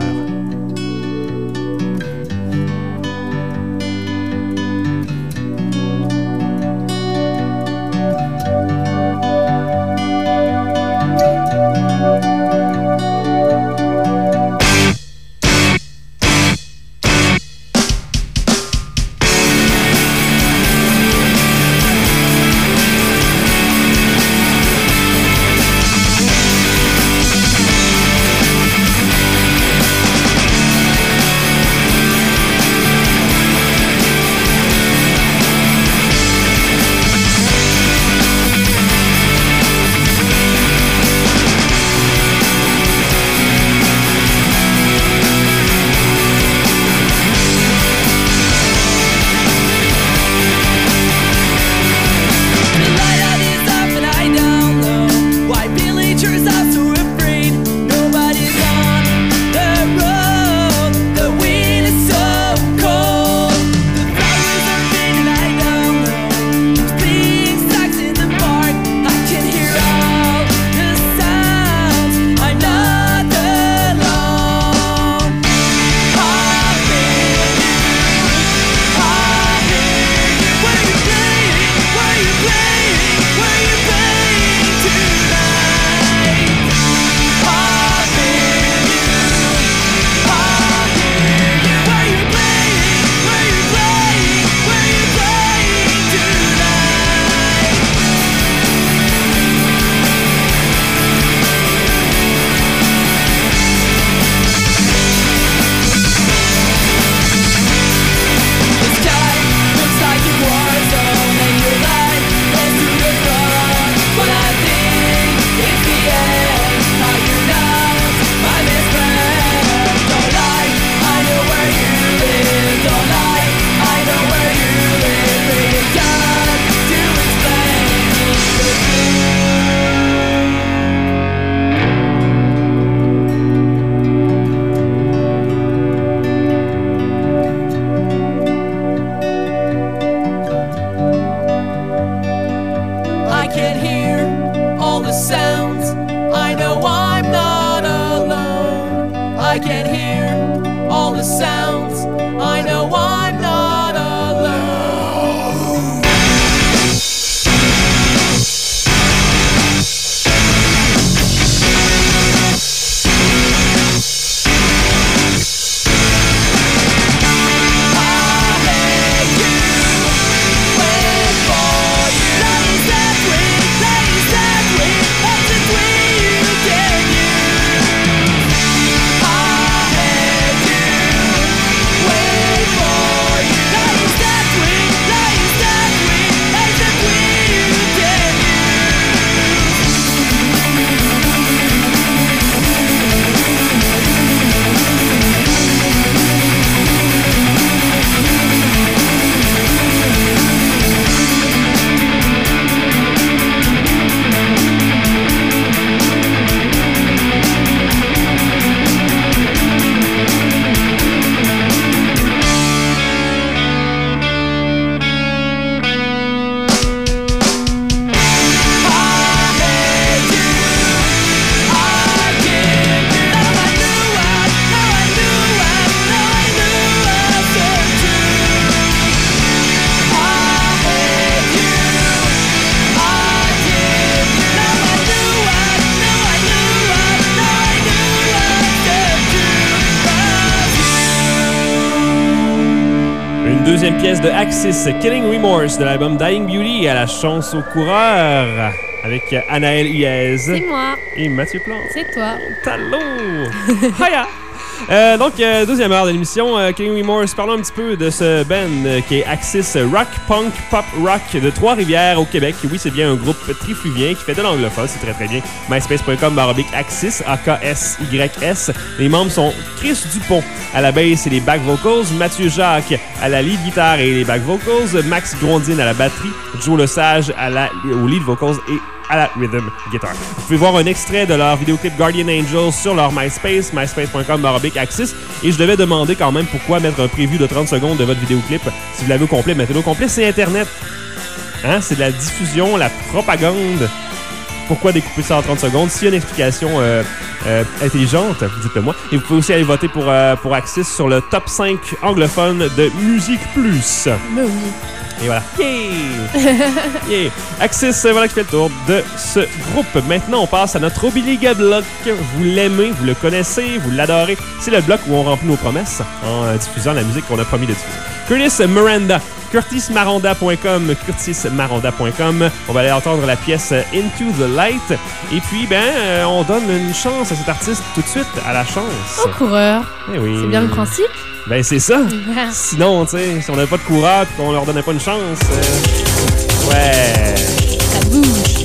deuxième pièce de Axis, Killing Remorse, de l'album Dying Beauty, à la chance au coureur, avec Anaël Huez. C'est moi. Et Mathieu Plante. C'est toi. Talon! Hiya! Deuxième heure de l'émission, Killing Remorse. Parlons un petit peu de ce band qui est Axis Rock, Punk, Pop Rock de Trois-Rivières au Québec. Oui, c'est bien un groupe trifluvien qui fait de l'anglophone, c'est très très bien. myspace.com/Axis, AKSYS. Les membres sont Chris Dupont à la bass et les back vocals, Mathieu Jacques à la lead guitare et les back vocals, Max Grondine à la batterie, Joe Lesage au lead vocals et à la rhythm guitar. Vous pouvez voir un extrait de leur vidéoclip Guardian Angels sur leur MySpace, myspace.com/Axis. Et je devais demander quand même pourquoi mettre un preview de 30 secondes de votre vidéoclip. Si vous l'avez au complet, mettez-le au complet. C'est Internet. Hein? C'est de la diffusion, la propagande. Pourquoi découper ça en 30 secondes? S'il y a une explication intelligente, dites-le moi. Et vous pouvez aussi aller voter pour Axis sur le top 5 anglophone de Musique Plus. Mais oui. Et voilà. Yeah! Yeah! Axis, voilà qui fait le tour de ce groupe. Maintenant, on passe à notre Obiliga Block. Vous l'aimez, vous le connaissez, vous l'adorez. C'est le bloc où on remplit nos promesses en diffusant la musique qu'on a promis de diffuser. Curtis Miranda. curtismaranda.com. On va aller entendre la pièce Into the Light. Et puis, on donne une chance à cet artiste tout de suite, à la chance. Au coureur. Eh oui. C'est bien le principe. Ben, c'est ça. Sinon, tu sais, si on n'avait pas de coureur et qu'on leur donnait pas une chance, ouais. Ça bouge.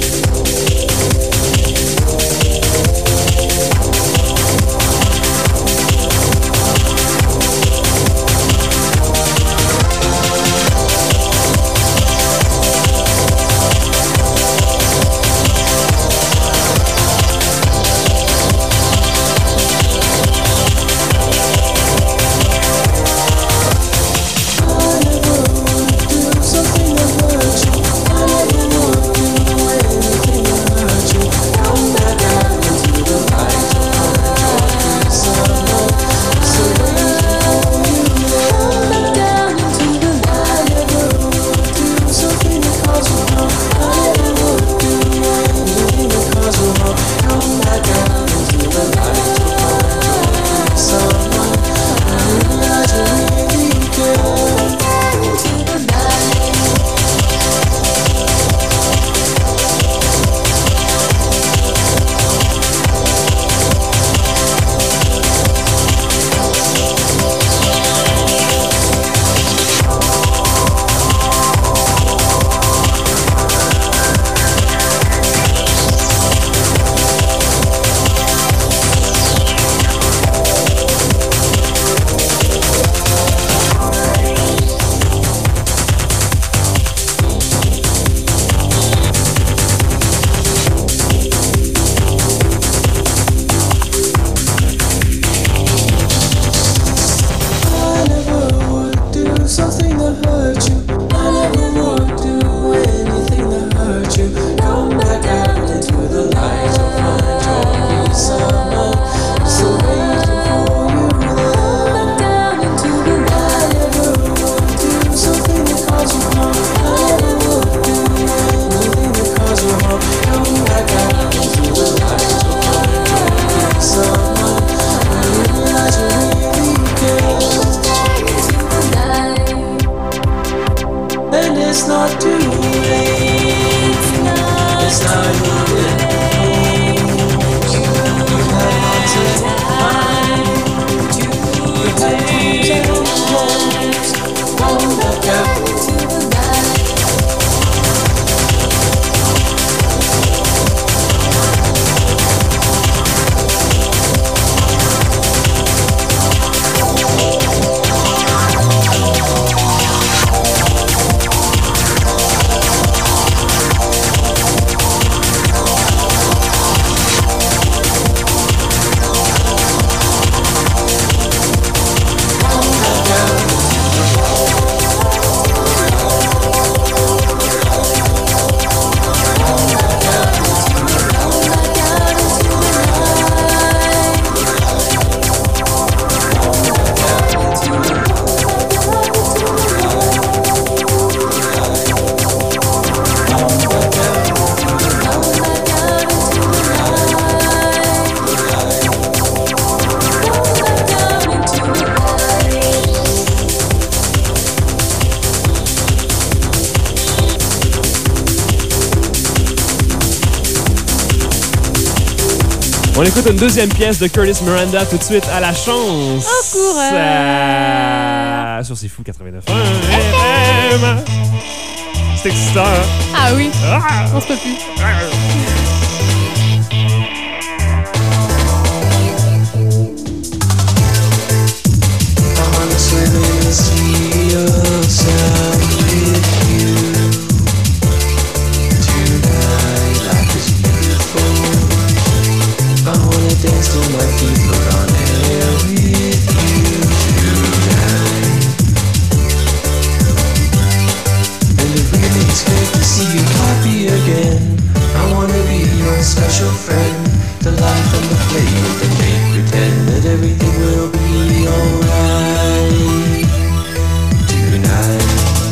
On écoute une deuxième pièce de Curtis Miranda tout de suite à la chance. Au courant. Sur C'est Fou 89.1 FM. C'est excitant, hein? Ah oui, Ah! on se peut plus. Special friend, the life and the play, and make pretend that everything will be alright tonight.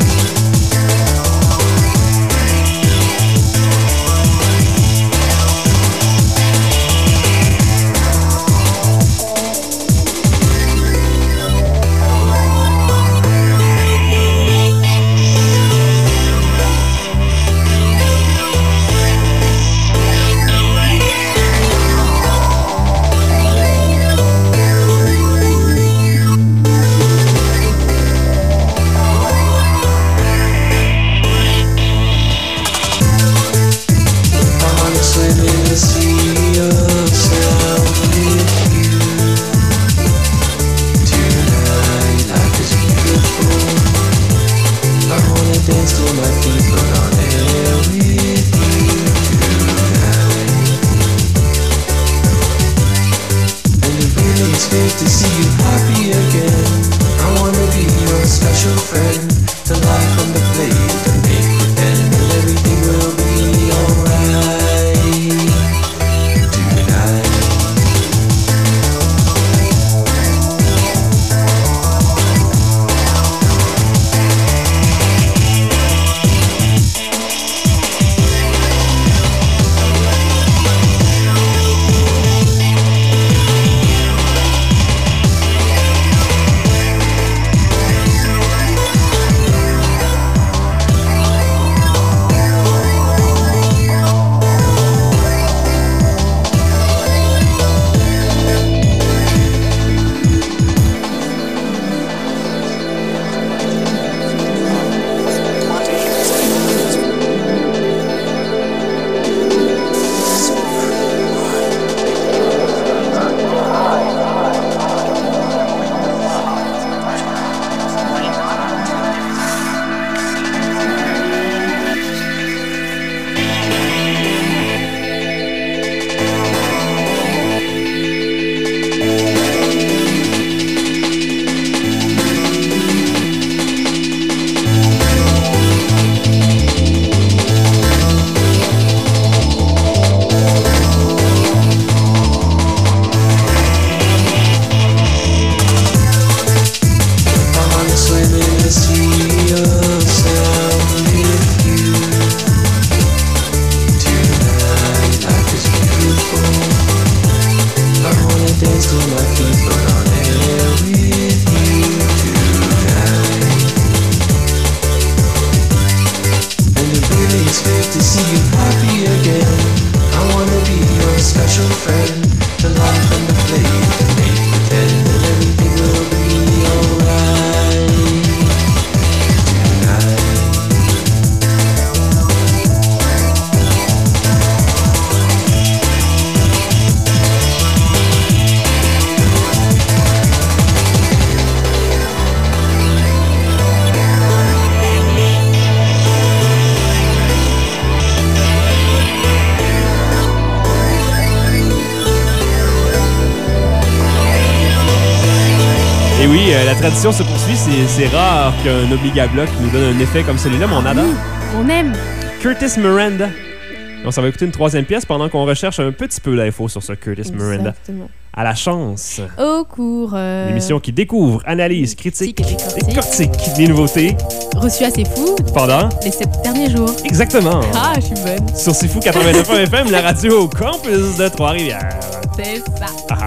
La tradition se poursuit, c'est rare qu'un Obliga Block nous donne un effet comme celui-là, mais on adore. On aime. Curtis Miranda. Donc, ça va écouter une troisième pièce pendant qu'on recherche un petit peu d'infos sur ce Curtis Miranda. Exactement. À la chance. Au cours. L'émission qui découvre, analyse, critique et décortique les nouveautés. Reçu assez fou Pendant les 7 derniers jours. Exactement. Ah, je suis bonne. Sur C'est Fou 89.1 FM, la radio campus de Trois-Rivières. C'est ça. Ah.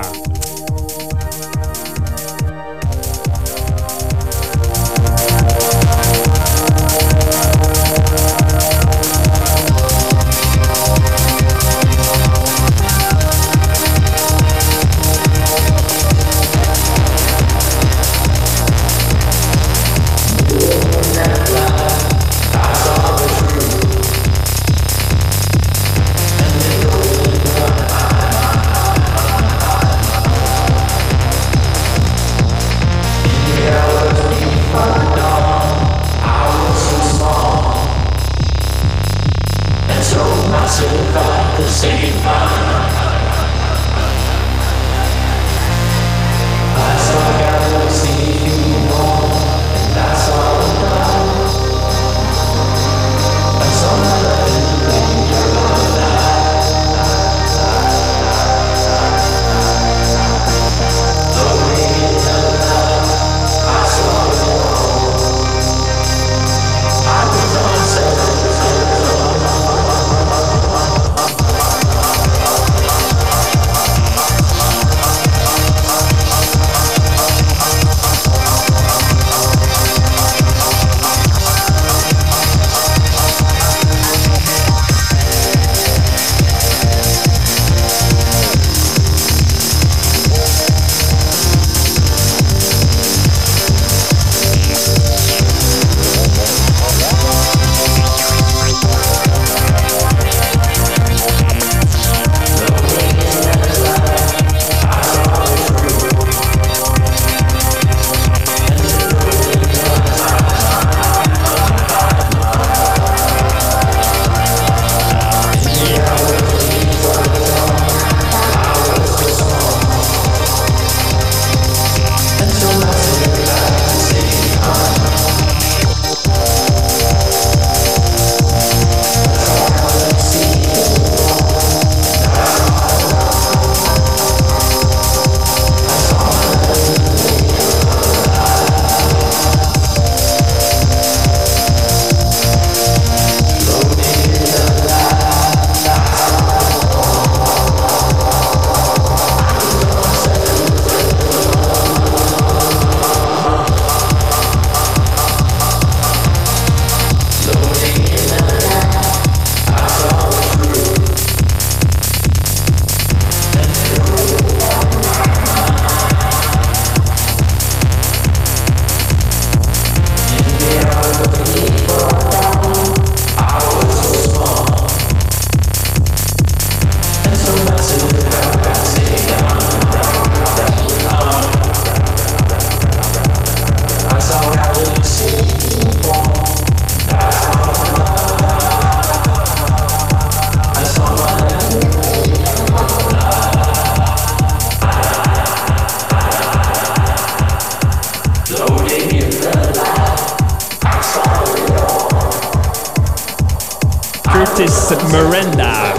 Curtis Miranda.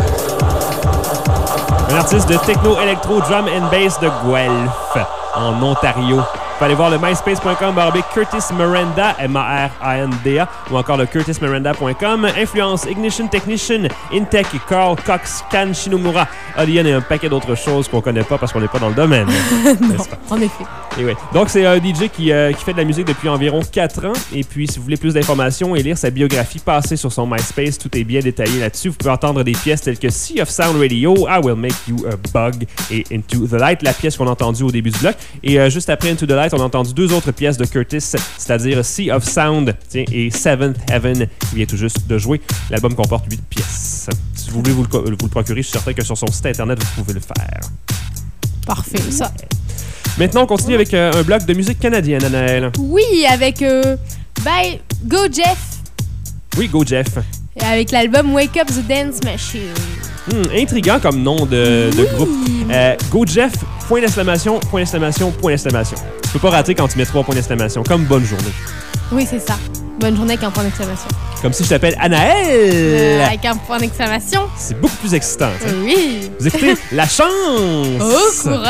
Un artiste de techno, électro, drum and bass de Guelph, en Ontario. Vous pouvez aller voir le myspace.com/Curtis Miranda, M-A-R-I-N-D-A, ou encore le curtismiranda.com. Influence, Ignition Technician, Intech, Carl Cox, Kan Shinomura, Alien et un paquet d'autres choses qu'on connaît pas parce qu'on n'est pas dans le domaine. Non, en effet. Et ouais. Donc, c'est un DJ qui fait de la musique depuis environ 4 ans. Et puis, si vous voulez plus d'informations et lire sa biographie, passez sur son MySpace. Tout est bien détaillé là-dessus. Vous pouvez entendre des pièces telles que Sea of Sound Radio, I Will Make You a Bug et Into the Light, la pièce qu'on a entendue au début du bloc. Et juste après Into the Light, on a entendu 2 autres pièces de Curtis, c'est-à-dire Sea of Sound et Seventh Heaven, qui vient tout juste de jouer. L'album comporte 8 pièces. Si vous voulez vous le procurer, je suis certain que sur son site internet, vous pouvez le faire. Parfait, ça. Maintenant, on continue avec un bloc de musique canadienne, Anaëlle. Oui, avec Go Jeff. Oui, Go Jeff. Avec l'album Wake Up the Dance Machine. Intriguant comme nom de groupe. Go Jeff, point d'exclamation, point d'exclamation, point d'exclamation. Tu peux pas rater quand tu mets 3 points d'exclamation. Comme bonne journée. Oui, c'est ça. Bonne journée avec un point d'exclamation. Comme si je t'appelle Anaëlle. Avec un point d'exclamation. C'est beaucoup plus excitant. T'sais. Oui. Vous écoutez La Chance. Au courage.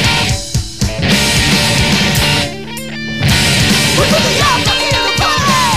We're putting the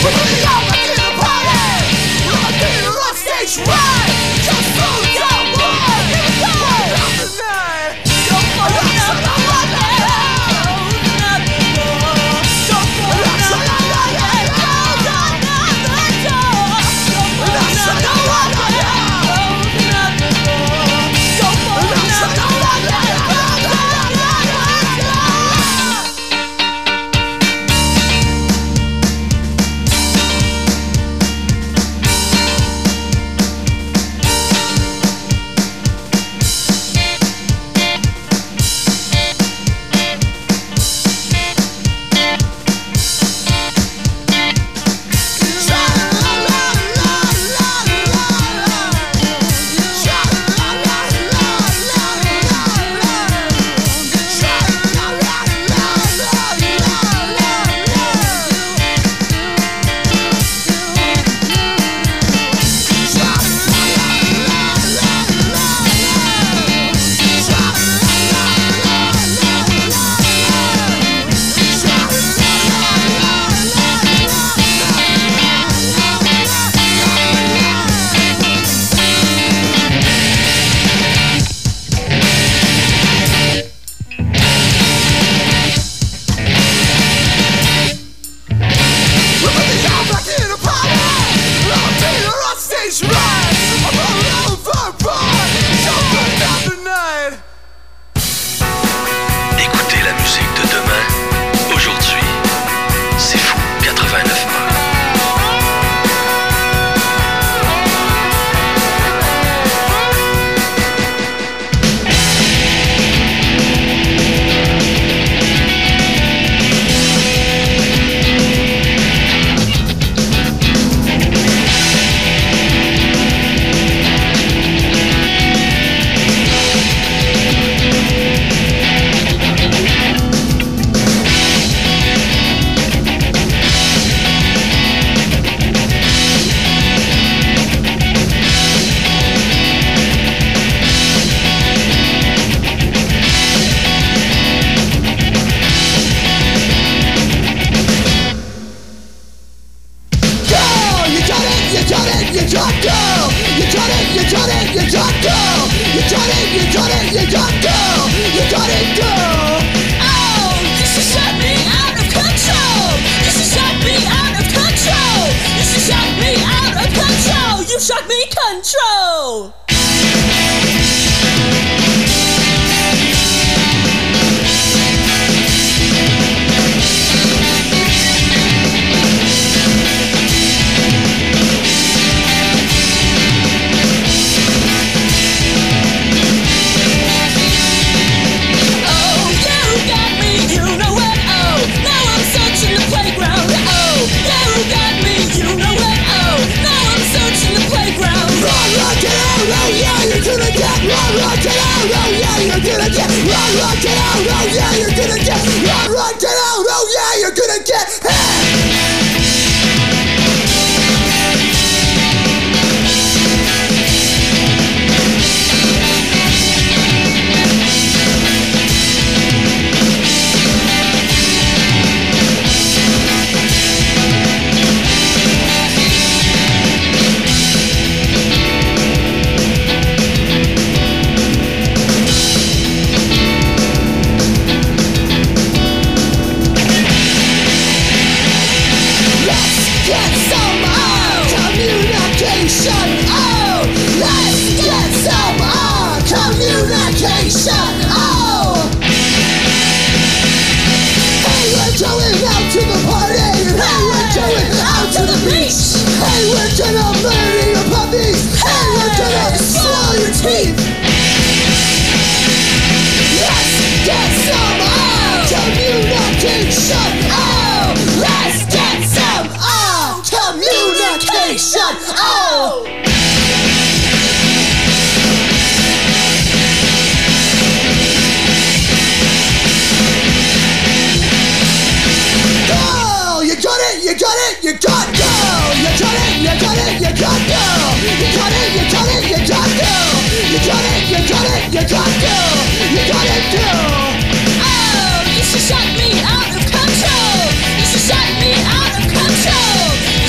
You should shut me out of control. You should shut me out of control.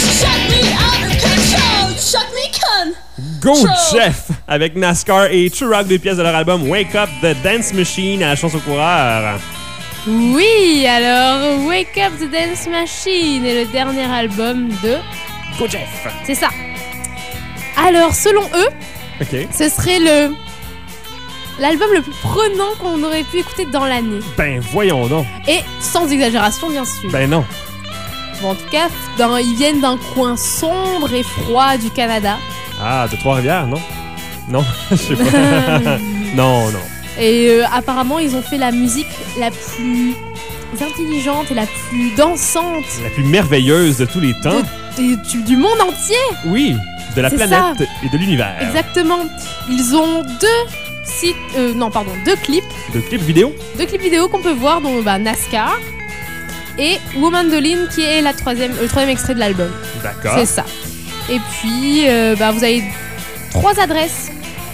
Go Jeff avec NASCAR et True Rock, 2 pièces de leur album Wake Up the Dance Machine à la chance au coureur. Oui, alors Wake Up the Dance Machine est le dernier album de Go Jeff. C'est ça. Alors, selon eux, OK. ce serait l'album le plus prenant qu'on aurait pu écouter dans l'année. Ben voyons donc. Et sans exagération, bien sûr. Ben non. Bon, en tout cas, ils viennent d'un coin sombre et froid du Canada. Ah, de Trois-Rivières, non? Non, je sais pas. Non. Et apparemment, ils ont fait la musique la plus intelligente et la plus dansante La plus merveilleuse de tous les temps. du monde entier. Oui, de la C'est planète ça. et de l'univers. Exactement. Ils ont deux clips. De clips vidéo? Deux clips vidéo qu'on peut voir, dont NASCAR et Womandoline, qui est le troisième extrait de l'album. D'accord. C'est ça. Et puis, vous avez 3 adresses.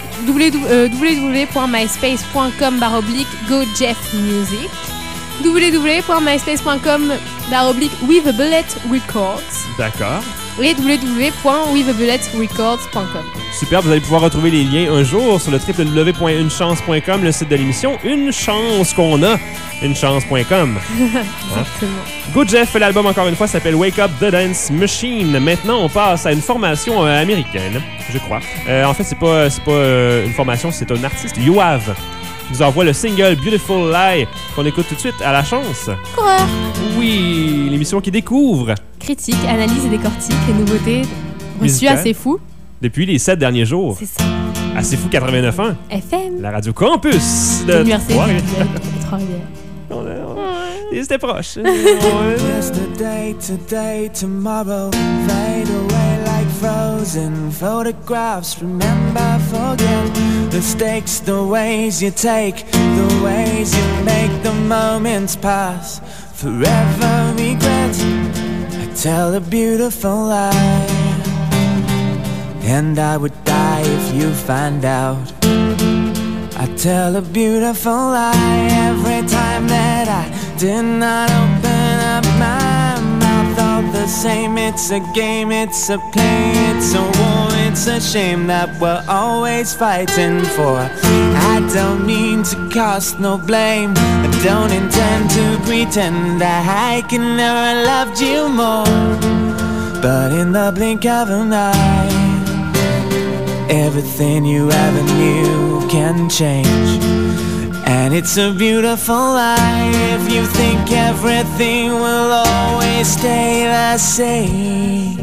www.myspace.com/GoJeffMusic, www.myspace.com/WithABulletRecords D'accord. et www.withABulletRecords.com. Super, vous allez pouvoir retrouver les liens un jour sur le www.unechance.com, le site de l'émission. Une chance qu'on a, unechance.com. Exactement. Go Jeff, l'album encore une fois s'appelle Wake Up the Dance Machine. Maintenant, on passe à une formation américaine, je crois. En fait, c'est pas une formation, c'est un artiste, Yoav, qui nous envoie le single Beautiful Lie qu'on écoute tout de suite à la chance. Coureur. Oui, l'émission qui découvre Critique, analyse et décortique les nouveautés reçues Musicales. à C'est Fou. depuis les 7 derniers jours. C'est ça. À C'est Fou 89.1, FM. la radio campus de L'université Trois-Rivières. de Trois-Rivières. C'était proche. Yesterday, today, tomorrow fade away like frozen photographs. Remember, forget the stakes, the ways you take, the ways you make the moments pass. Forever regret. I tell a beautiful lie, and I would die if you find out. I tell a beautiful lie every time that I did not open up my mouth. All the same, it's a game, it's a play, it's a war, it's a shame that we're always fighting for. I don't mean to cast no blame, I don't intend to pretend that I can never loved you more. But in the blink of an eye, everything you ever knew can change. And it's a beautiful lie if you think everything will always stay the same.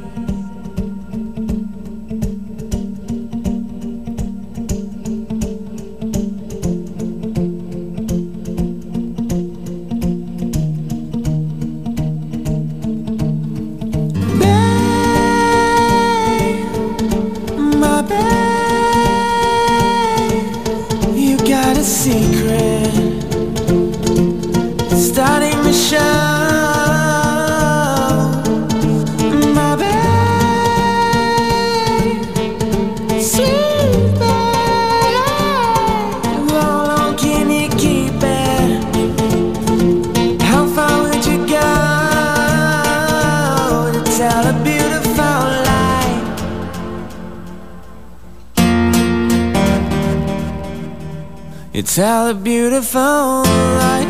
Secret starting to show, my babe, sweet babe. How long can you keep it? How far would you go to tell a beautiful lie? You tell a beautiful lie,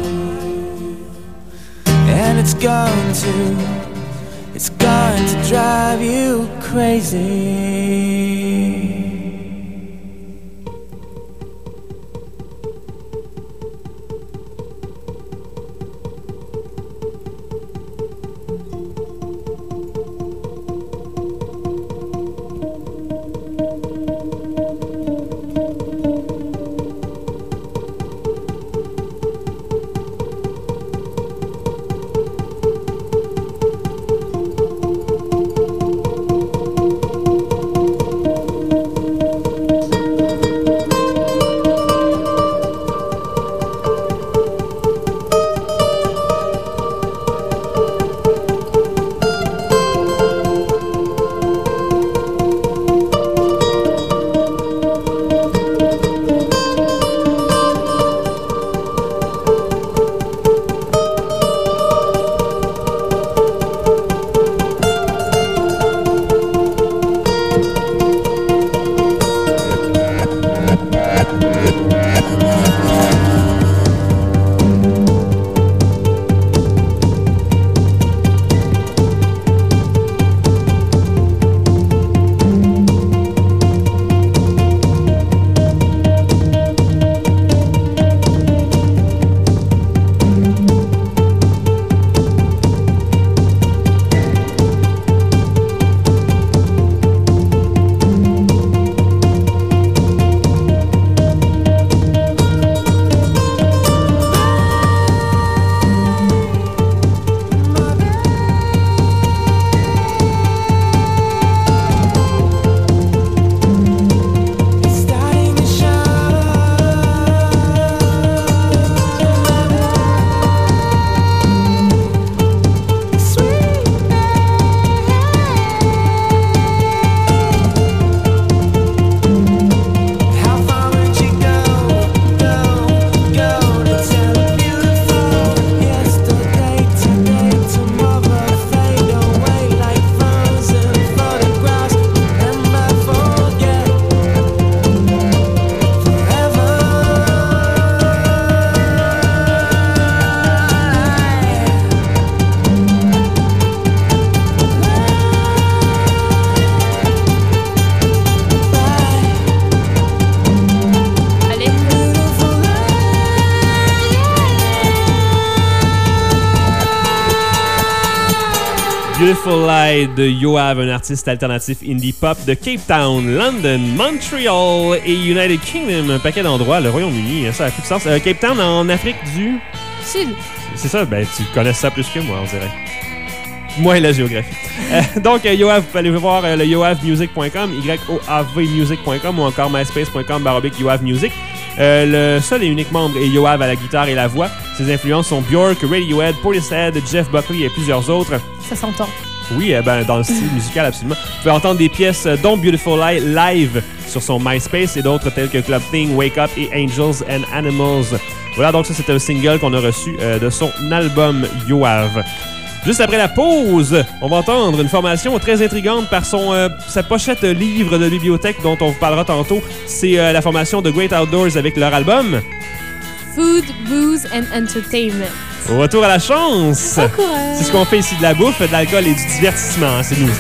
and it's going to drive you crazy. Beautiful Lie de Yoav, un artiste alternatif indie pop de Cape Town, London, Montreal et United Kingdom, un paquet d'endroits, le Royaume-Uni, ça a plus de sens. Cape Town en Afrique du Sud. C'est ça, ben tu connais ça plus que moi, on dirait. Moi et la géographie. Donc, Yoav, vous pouvez aller voir le yoavmusic.com, yoavmusic.com ou encore myspace.com/yoavmusic. Le seul et unique membre est Yoav à la guitare et la voix. Ses influences sont Björk, Radiohead, Portishead, Jeff Buckley et plusieurs autres. Ça s'entend. Oui, dans le style musical, absolument. Vous pouvez entendre des pièces dont Beautiful Lie live sur son MySpace et d'autres telles que Club Thing, Wake Up et Angels and Animals. Voilà, donc ça, c'est un single qu'on a reçu de son album Yoav. Juste après la pause, on va entendre une formation très intrigante par sa pochette livre de bibliothèque dont on vous parlera tantôt. C'est la formation de Great Outdoors avec leur album Food, Booze and Entertainment. Au retour à la chance! Bon courage. C'est ce qu'on fait ici, de la bouffe, de l'alcool et du divertissement. C'est nous.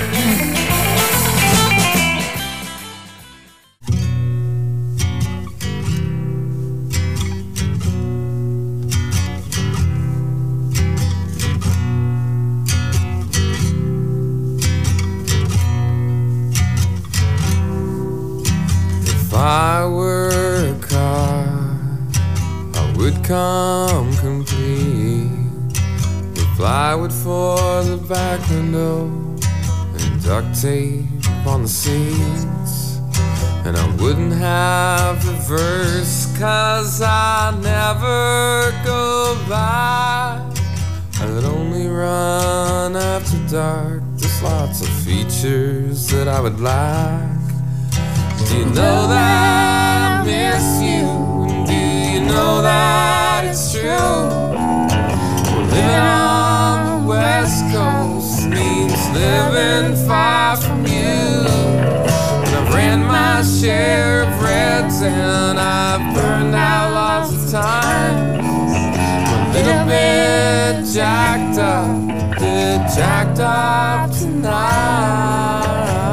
I were a car, I would come complete with plywood for the back window and duct tape on the seats. And I wouldn't have reverse, 'cause I'd never go back. I'd only run after dark. There's lots of features that I would like. Do you know that I miss you? And do you know that it's true? Living on the West Coast means living far from you. And I've ran my share of reds and I've burned out lots of times. I'm a little bit jacked up tonight.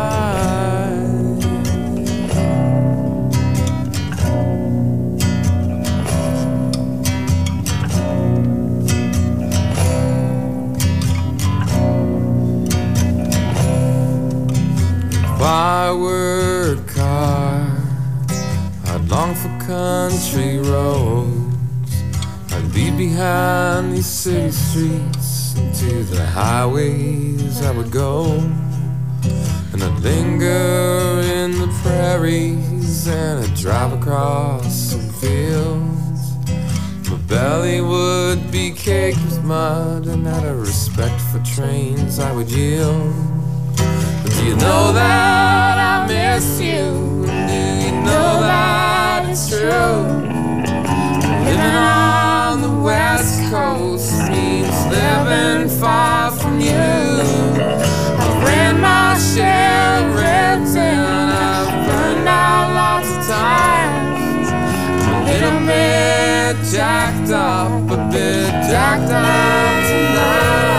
If I were a car, I'd long for country roads. I'd leave behind these city streets, and to the highways I would go. And I'd linger in the prairies, and I'd drive across some fields. My belly would be caked with mud, and out of respect for trains I would yield. Do you know that I miss you? Do you know that it's true? Living on the West Coast means living far from you. I've ran my share of reds and I've burned out lots of times. I'm a little bit jacked up, a bit jacked up tonight.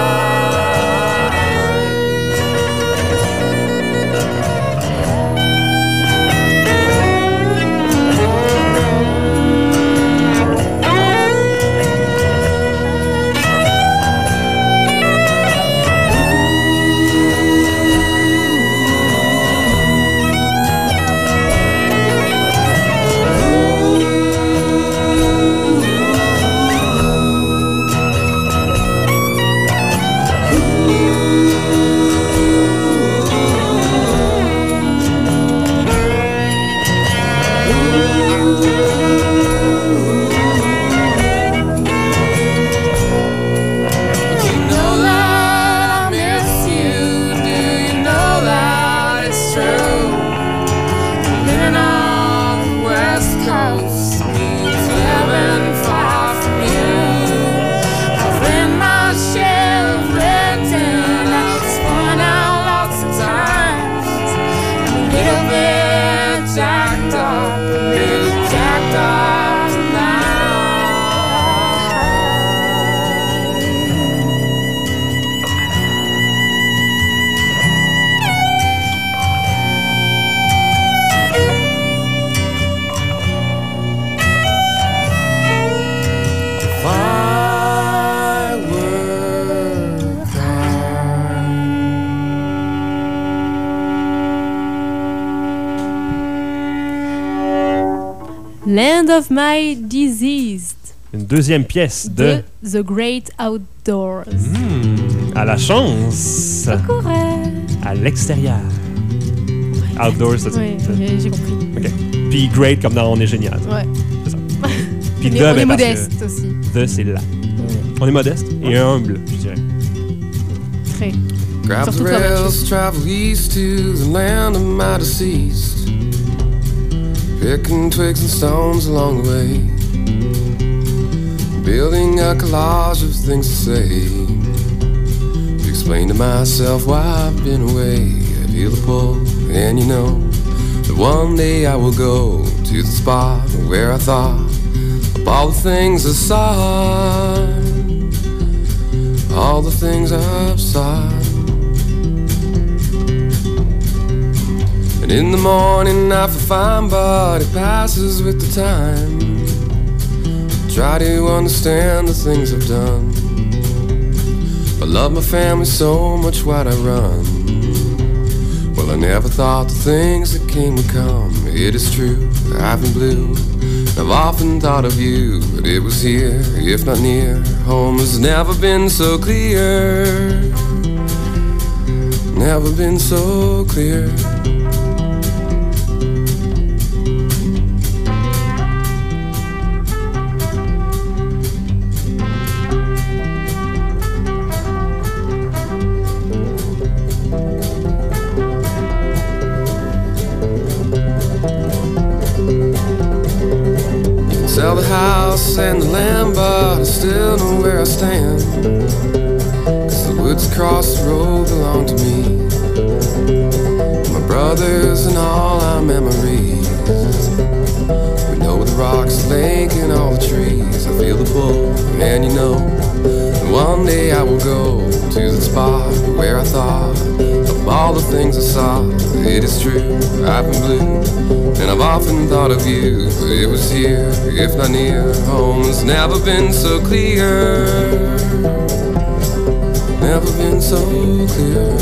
Land of My Diseased. Une deuxième pièce de The Great Outdoors. À la chance. Correct. À l'extérieur. Outdoors, ça dit. Oui, j'ai compris. OK. Puis great comme dans On est génial. Ouais. C'est ça. Puis On est modeste aussi. The, c'est là. On est modeste et humble, je dirais. Très. Grab the Surtout toi, Mathieu. rails, travel east to the land of my deceased. Picking twigs and stones along the way. Building a collage of things to say. To explain to myself why I've been away. I feel the pull, and you know that one day I will go to the spot where I thought of all the things I saw. All the things I've sought. And in the morning I feel fine, but it passes with the time. Try to understand the things I've done. I love my family so much, why'd I run? Well, I never thought the things that came would come. It is true, I've been blue. I've often thought of you, but it was here, if not near. Home has never been so clear. Never been so clear. Sell the house and the land, but I still know where I stand. 'Cause the woods across the road belong to me. My brothers and all our memories. We know the rocks, the lake, and all the trees. I feel the pull, and you know that one day I will go to the spot where I thought of all the things I saw. It is true, I've been blue, and I've often thought of you, but it was here, if not near. Home has never been so clear. Never been so clear.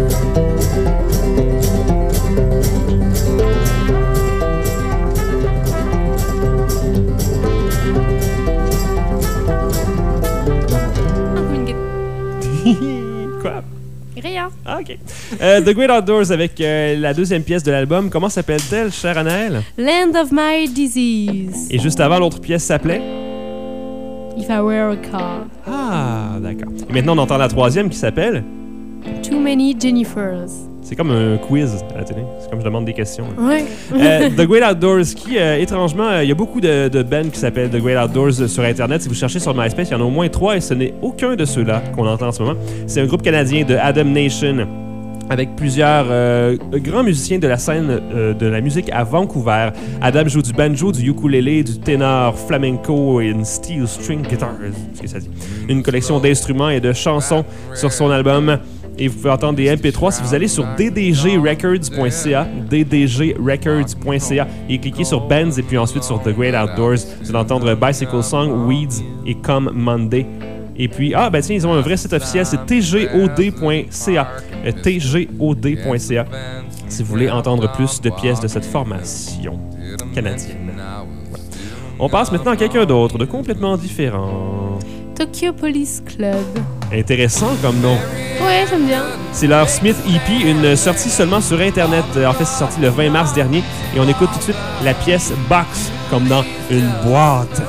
Quoi? Rien. Ah, OK. The Great Outdoors avec la deuxième pièce de l'album. Comment s'appelle-t-elle, chère Anaëlle? Land of My Disease. Et juste avant, l'autre pièce s'appelait? If I Were a Car. Ah, d'accord. Et maintenant, on entend la troisième qui s'appelle? Too Many Jennifers. C'est comme un quiz à la télé. C'est comme je demande des questions. Ouais. The Great Outdoors, qui, étrangement, il y a beaucoup de bands qui s'appellent The Great Outdoors sur Internet. Si vous cherchez sur MySpace, il y en a au moins 3 et ce n'est aucun de ceux-là qu'on entend en ce moment. C'est un groupe canadien de Adam Nation avec plusieurs grands musiciens de la scène de la musique à Vancouver. Adam joue du banjo, du ukulélé, du ténor, flamenco et une steel string guitar. C'est ce que ça dit. Une collection d'instruments et de chansons sur son album. Et vous pouvez entendre des MP3 si vous allez sur ddgrecords.ca, ddgrecords.ca et cliquez sur Bands et puis ensuite sur The Great Outdoors. Vous allez entendre Bicycle Song, Weeds et Come Monday. Et puis, ben tiens, ils ont un vrai site officiel, c'est tgod.ca. tgod.ca si vous voulez entendre plus de pièces de cette formation canadienne. Voilà. On passe maintenant à quelqu'un d'autre, de complètement différent. Tokyo Police Club. Intéressant comme nom. Ouais, j'aime bien. C'est leur Smith EP, une sortie seulement sur Internet. En fait, c'est sorti le 20 mars dernier. Et on écoute tout de suite la pièce Box, comme dans une boîte.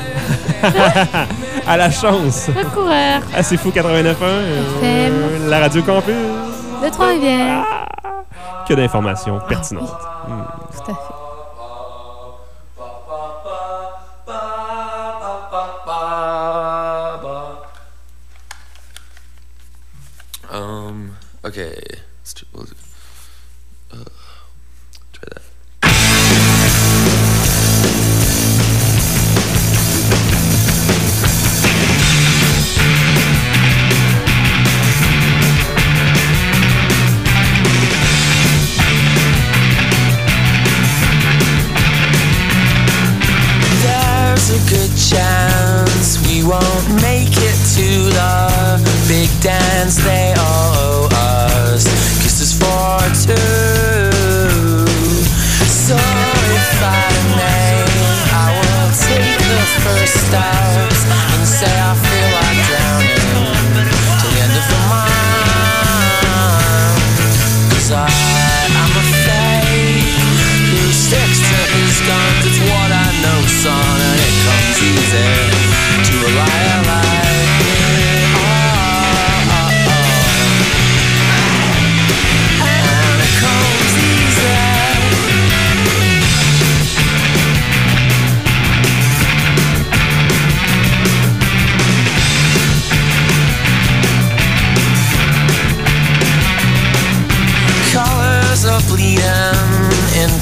À la chance. Le coureur. Ah, c'est fou, 89.1. La Radio Campus. De Trois-Rivières. Que d'informations pertinentes. Tout à fait. Okay, we'll try that.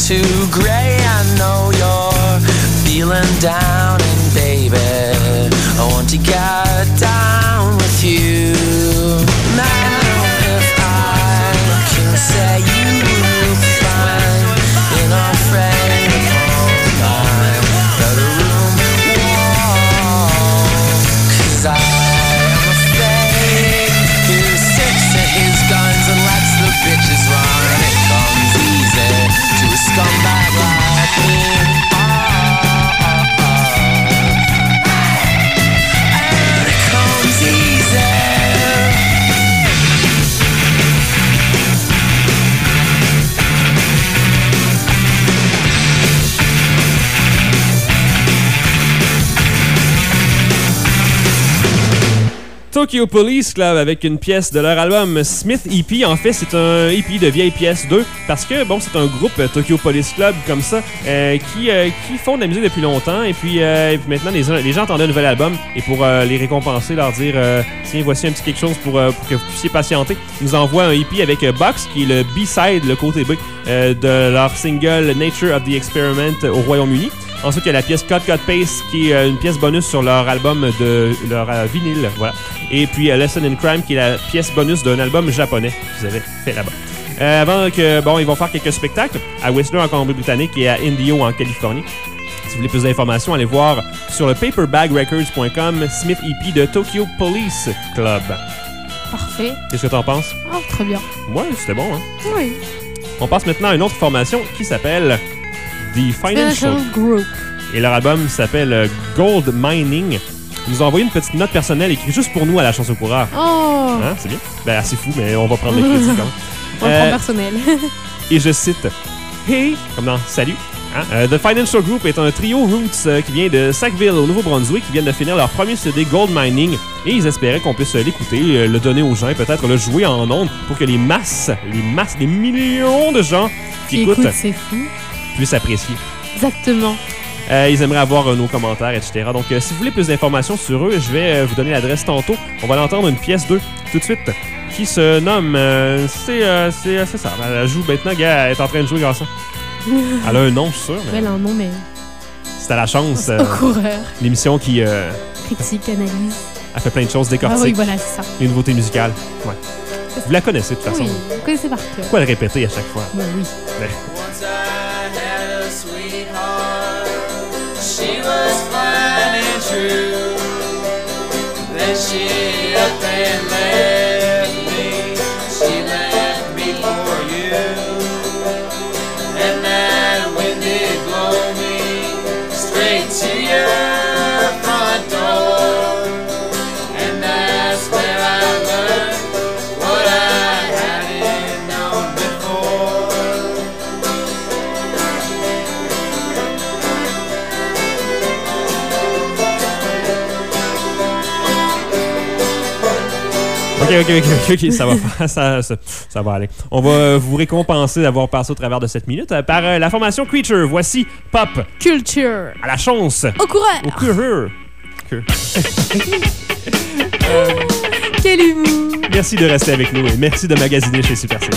too gray. I know you're feeling down, and baby, I want to get down with you. Now if I can say you find in our friend upon my bedroom wall, 'cause I am afraid he sticks to his guns and lets the bitches run. It comes easy to a scumbag like me. And it comes easy. Tokyo Police Club avec une pièce de leur album Smith EP. En fait, c'est un EP de vieilles pièces 2 parce que, bon, c'est un groupe Tokyo Police Club comme ça qui font de la musique depuis longtemps et puis maintenant les gens attendaient un nouvel album et pour les récompenser, leur dire tiens, voici un petit quelque chose pour que vous puissiez patienter. Ils nous envoient un EP avec Box qui est le B-side, le côté B de leur single Nature of the Experiment au Royaume-Uni. Ensuite, il y a la pièce Cut Cut Paste qui est une pièce bonus sur leur album de leur vinyle, voilà. Et puis Lesson in Crime qui est la pièce bonus d'un album japonais qu'ils avaient fait là-bas. Avant que, bon, ils vont faire quelques spectacles à Whistler en Colombie-Britannique et à Indio en Californie. Si vous voulez plus d'informations, allez voir sur le paperbagrecords.com Smith EP de Tokyo Police Club. Parfait. Qu'est-ce que t'en penses? Oh, très bien. Ouais, c'était bon, hein? Oui. On passe maintenant à une autre formation qui s'appelle The Financial Group. Et leur album s'appelle Gold Mining. Ils nous ont envoyé une petite note personnelle écrite juste pour nous à la Chance au coureur. Oh! Hein, c'est bien? Ben, assez fou, mais on va prendre les crédits quand même. On le prend personnel. Et je cite Hey, comme dans Salut. Hein? The Financial Group est un trio roots qui vient de Sackville, au Nouveau-Brunswick, qui viennent de finir leur premier CD Gold Mining. Et ils espéraient qu'on puisse l'écouter, le donner aux gens et peut-être le jouer en ondes pour que les millions de gens qui écoutent c'est fou. puissent apprécier. Exactement. Ils aimeraient avoir nos commentaires, etc. Donc, si vous voulez plus d'informations sur eux, je vais vous donner l'adresse tantôt. On va l'entendre une pièce 2 tout de suite qui se nomme... c'est ça. Elle joue maintenant, gars, elle est en train de jouer grâce à ça. Elle a un nom, je suis sûr. Mais... Elle a un nom, mais... C'est à la chance. Au coureur. L'émission qui... Critique, analyse. Elle fait plein de choses, Ah décortique. oui, voilà, c'est ça. Les nouveautés musicales. Ouais. Vous la connaissez de toute façon. Oui, vous connaissez par cœur. Pourquoi le répéter à chaque fois? Ben oui. Ben... Once I had a sweetheart, she was fine and true. Then she up and left me, she left me for you. And that wind did blow me straight to your front door. And that's where I learned what I hadn't known before. Ok, ça va aller. On va vous récompenser d'avoir passé au travers de cette minute par la formation Creature. Voici Pop Culture. à la chance. Au coureur. Au coureur. Quel humour. Merci de rester avec nous et merci de magasiner chez Super C.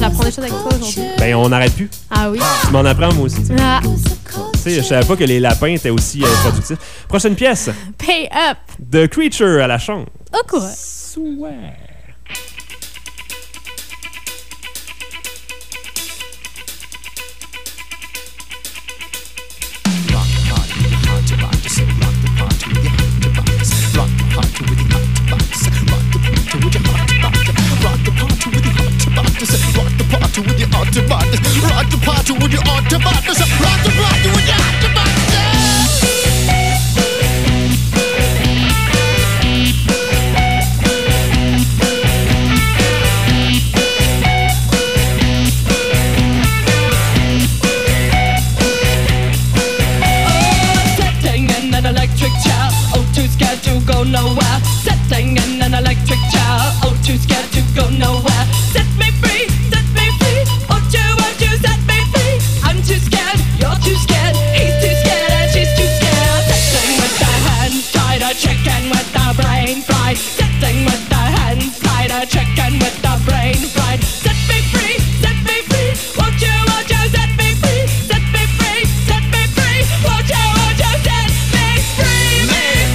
J'apprends des choses avec toi aujourd'hui. Ben, on n'arrête plus. Ah oui. Tu m'en apprends, moi aussi. Ah. Tu sais, je savais pas que les lapins étaient aussi productifs. Prochaine pièce. Pay up. The Creature à la chambre. Au courant. Swear. Sitting in an electric chair, oh too scared to go nowhere. Sitting in an electric chair, oh too scared to go nowhere. Set me free, won't you set me free? I'm too scared, you're too scared, he's too scared and she's too scared. Sitting with their hands tied, a chicken with their brain fried. Sitting with their hands tied, a chicken with their brain fried. Set me free, won't you set me free? Set me free, won't you set me free?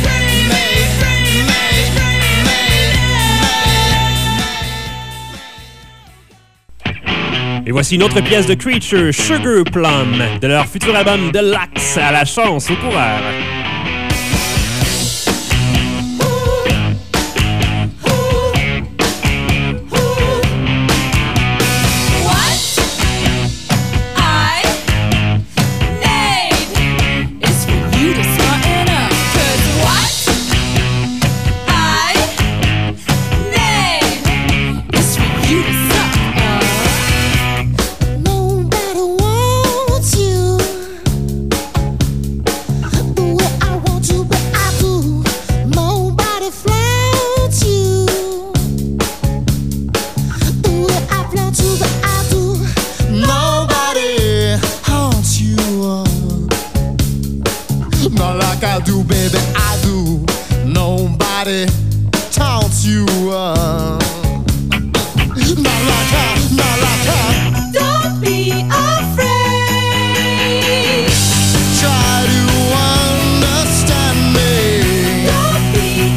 Et voici une autre pièce de Creature, Sugar Plum, de leur futur album Deluxe à la chance au coureur. Nobody wants you the way I want you, but I do. Nobody flaunts you the way I flaunt you, but I do. Nobody haunts you not like I do, baby. I do. Nobody taunts you not like I. Don't be afraid. Try to understand me. Don't be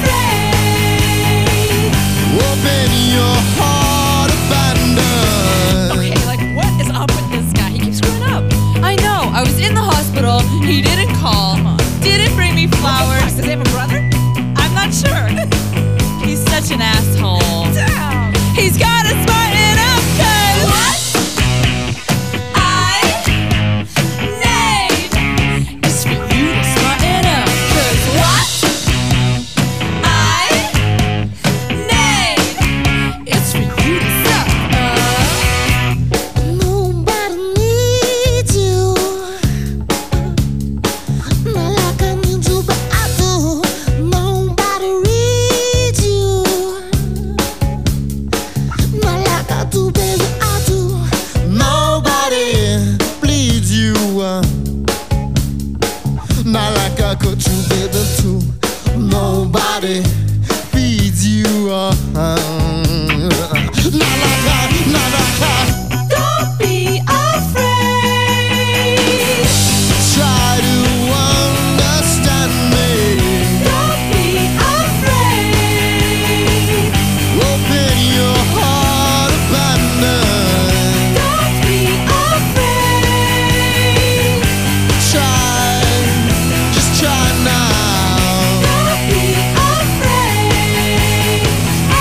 afraid. Open your heart, abandon. Okay, like, what is up with this guy? He keeps screwing up. I know. I was in the hospital. He didn't call. Didn't bring me flowers. Does he have a brother? I'm not sure. He's such an asshole. Damn. He's gotta smarten up, 'cause what I need is for you to smarten up. 'Cause what I need is for you to suck up. Nobody needs you not like I need you, but I do. Nobody reads you not like I do, baby. I do. Nobody bleeds you not like I could you, baby, too. Nobody feeds you not like I. Don't be afraid. Try to understand me. Don't be afraid. Open your heart, abandon. Don't be afraid. Try, just try now. Don't be afraid.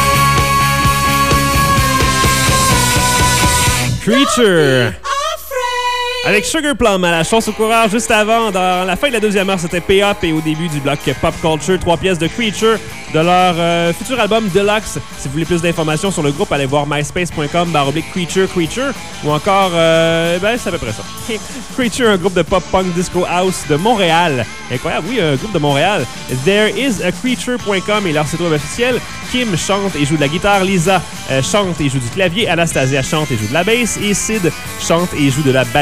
Creature. Avec Sugar Plum à la chance au coureur juste avant, dans la fin de la deuxième heure, c'était Pay Up et au début du bloc Pop Culture, 3 pièces de Creature de leur futur album Deluxe. Si vous voulez plus d'informations sur le groupe, allez voir myspace.com/Creature ou encore, c'est à peu près ça. Creature, un groupe de pop-punk disco house de Montréal. Incroyable, oui, un groupe de Montréal. Thereisacreature.com est leur site web officiel. Kim chante et joue de la guitare, Lisa chante et joue du clavier, Anastasia chante et joue de la basse et Sid chante et joue de la batterie.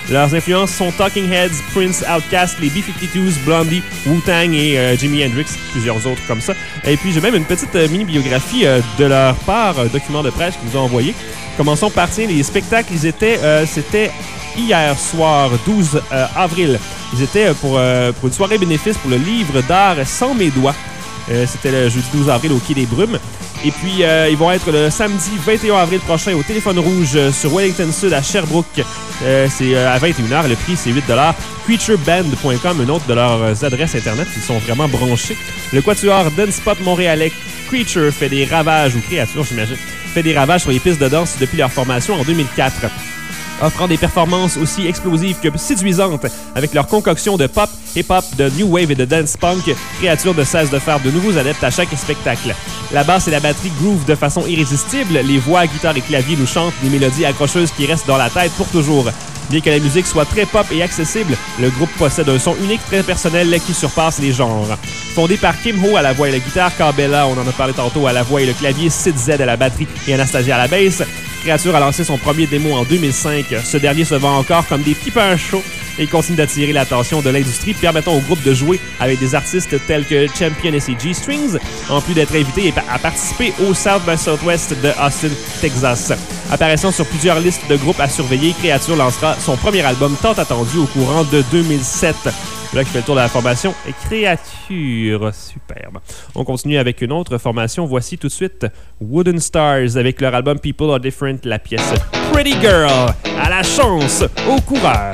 Leurs influences sont Talking Heads, Prince, Outkast, les B-52s, Blondie, Wu-Tang et Jimi Hendrix, plusieurs autres comme ça. Et puis j'ai même une petite mini-biographie de leur part, un document de presse qu'ils nous ont envoyé. Commençons par, tiens, les spectacles, c'était hier soir, 12 avril. Ils étaient pour une soirée bénéfice pour le livre d'art Sans mes doigts. C'était le jeudi 12 avril au Quai des Brumes. Et puis, ils vont être le samedi 21 avril prochain au Téléphone Rouge sur Wellington Sud à Sherbrooke. C'est à 21h. Le prix, c'est 8 $. Creatureband.com, une autre de leurs adresses Internet. Ils sont vraiment branchés. Le quatuor Dance Pop montréalais Creature fait des ravages, ou Créature, j'imagine, fait des ravages sur les pistes de danse depuis leur formation en 2004. Offrant des performances aussi explosives que séduisantes avec leur concoction de pop, hip-hop, de new wave et de dance punk, Créature ne cesse de faire de nouveaux adeptes à chaque spectacle. La basse et la batterie groove de façon irrésistible, les voix, guitares et claviers nous chantent des mélodies accrocheuses qui restent dans la tête pour toujours. Bien que la musique soit très pop et accessible, le groupe possède un son unique très personnel qui surpasse les genres. Fondé par Kim Ho à la voix et la guitare, Cabela, on en a parlé tantôt, à la voix et le clavier, Sid Z à la batterie et Anastasia à la basse, Créature a lancé son premier démo en 2005. Ce dernier se vend encore comme des petits pains chauds et continue d'attirer l'attention de l'industrie, permettant au groupe de jouer avec des artistes tels que Champion et ses G-Strings, en plus d'être invité à participer au South by Southwest de Austin, Texas. Apparaissant sur plusieurs listes de groupes à surveiller, Créature lancera son premier album tant attendu au courant de 2007. Là qui fait le tour de la formation Créature. Superbe. On continue avec une autre formation. Voici tout de suite Wooden Stars avec leur album People Are Different, la pièce Pretty Girl. À la chance, au coureur.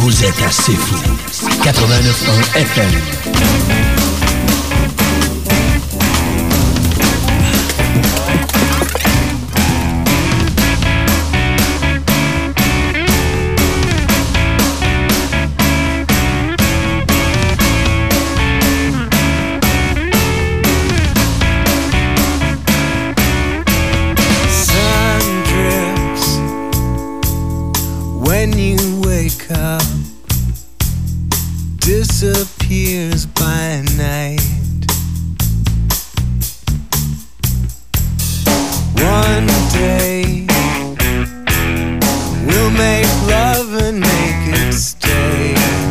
Vous êtes assez fou. 89.1 FM. Disappears by night. One day we'll make love and make it stay.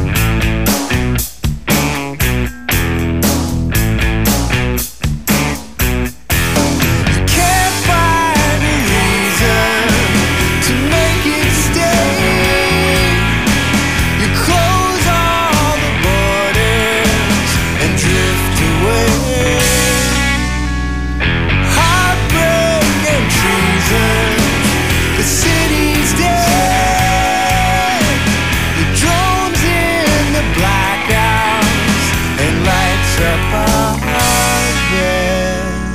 You can't find a reason to make it stay. You close all the borders and drift away. Heartbreak and treason, the city's dead. The drones in the blackouts and lights up our bed.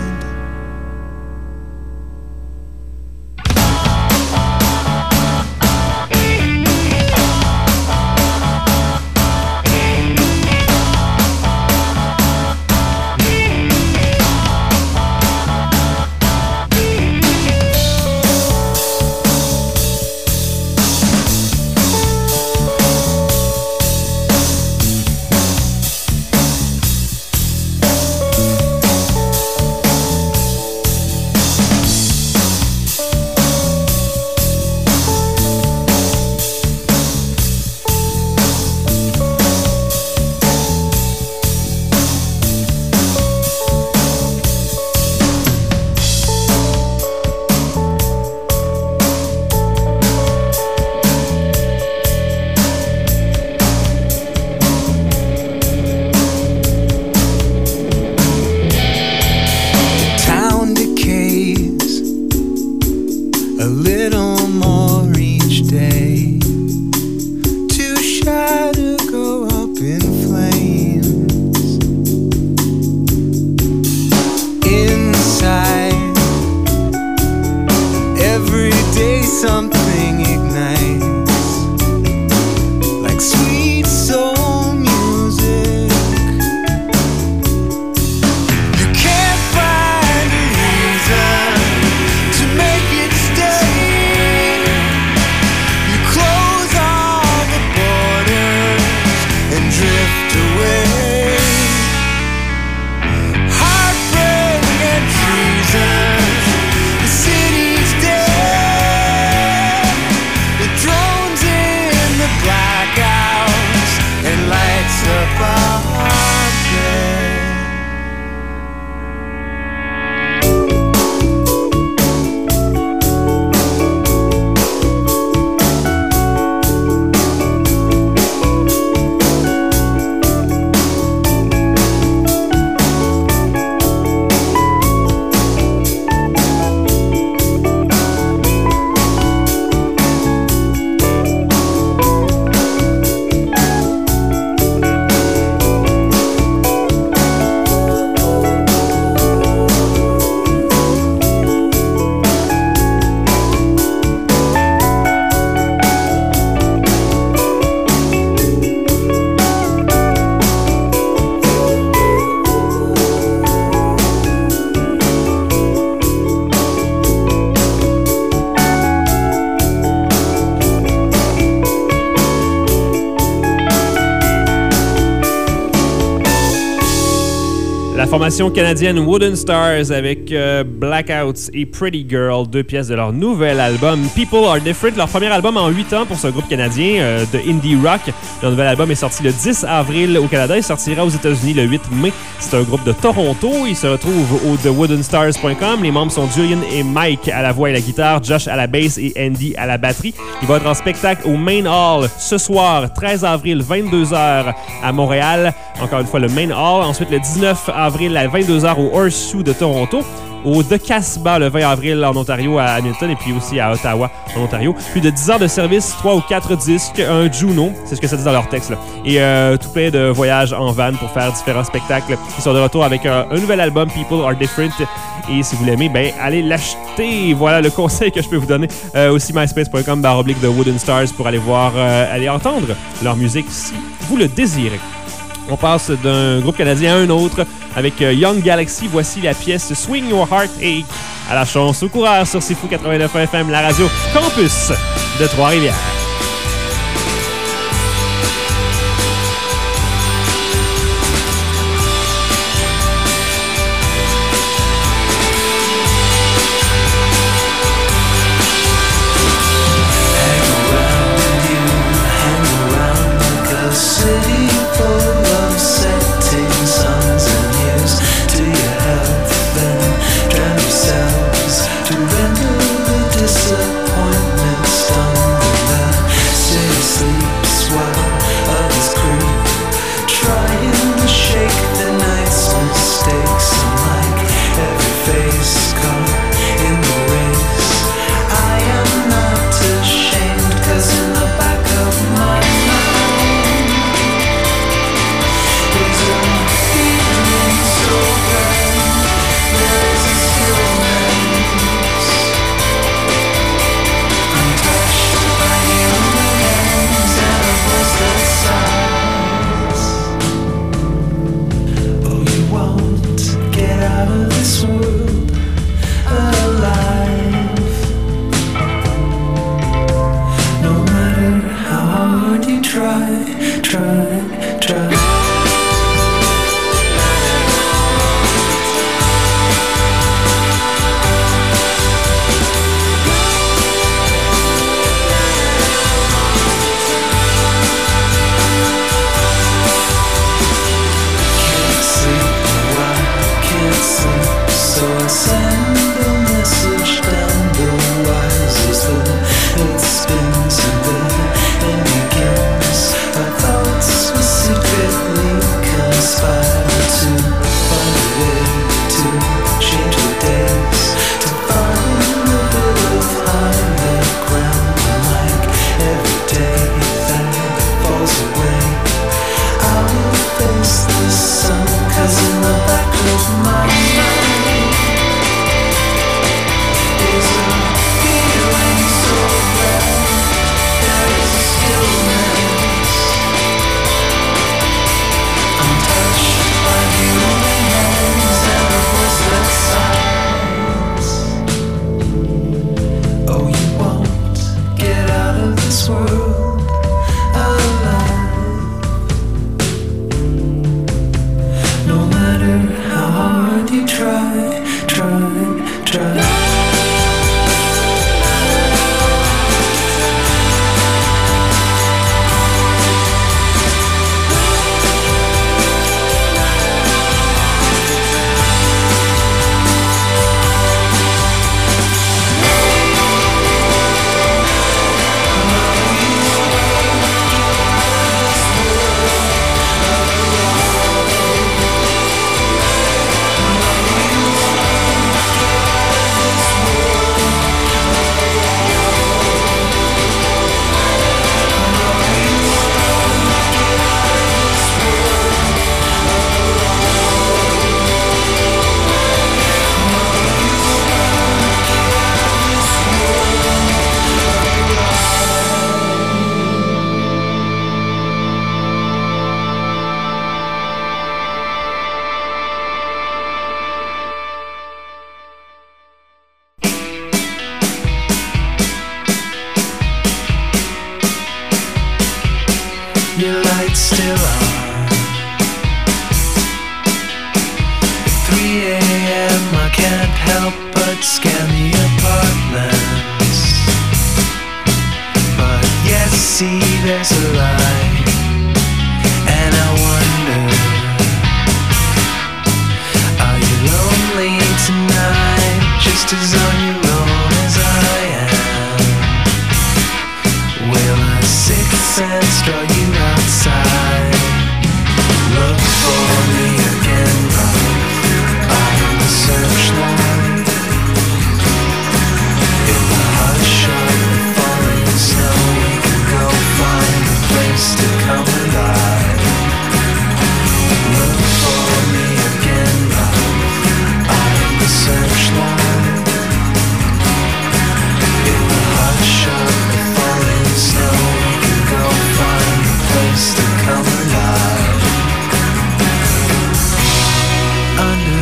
Town decays a little more each day. Too shy to go up in flames. Inside, every day something ignites, like sweet soul music. You can't find a reason to make it stay. You close all the borders and drift away. Heartbreak and treason, the city's dead. The drones in the blackouts and lights up our bed. La formation canadienne Wooden Stars avec Blackouts et Pretty Girl, deux pièces de leur nouvel album People Are Different, leur premier album en 8 ans pour ce groupe canadien de indie rock. Leur nouvel album est sorti le 10 avril au Canada et sortira aux États-Unis le 8 mai. C'est un groupe de Toronto. Il se retrouve au TheWoodenStars.com. Les membres sont Julian et Mike à la voix et la guitare, Josh à la basse et Andy à la batterie. Il va être en spectacle au Main Hall ce soir, 13 avril, 22h à Montréal. Encore une fois, le Main Hall. Ensuite, le 19 avril à 22h au Horseshoe de Toronto. au The Casbah le 20 avril en Ontario à Hamilton et puis aussi à Ottawa en Ontario. Plus de 10 ans de service, 3 ou 4 disques, un Juno, c'est ce que ça dit dans leur texte, là. Et tout plein de voyages en van pour faire différents spectacles. Ils sont de retour avec un nouvel album, People Are Different. Et si vous l'aimez, ben allez l'acheter. Voilà le conseil que je peux vous donner. Aussi myspace.com/The Wooden Stars pour aller voir, aller entendre leur musique si vous le désirez. On passe d'un groupe canadien à un autre avec Young Galaxy. Voici la pièce Swing Your Heart Ache à la chance au coureur sur C'est Fou 89 FM, la radio campus de Trois-Rivières.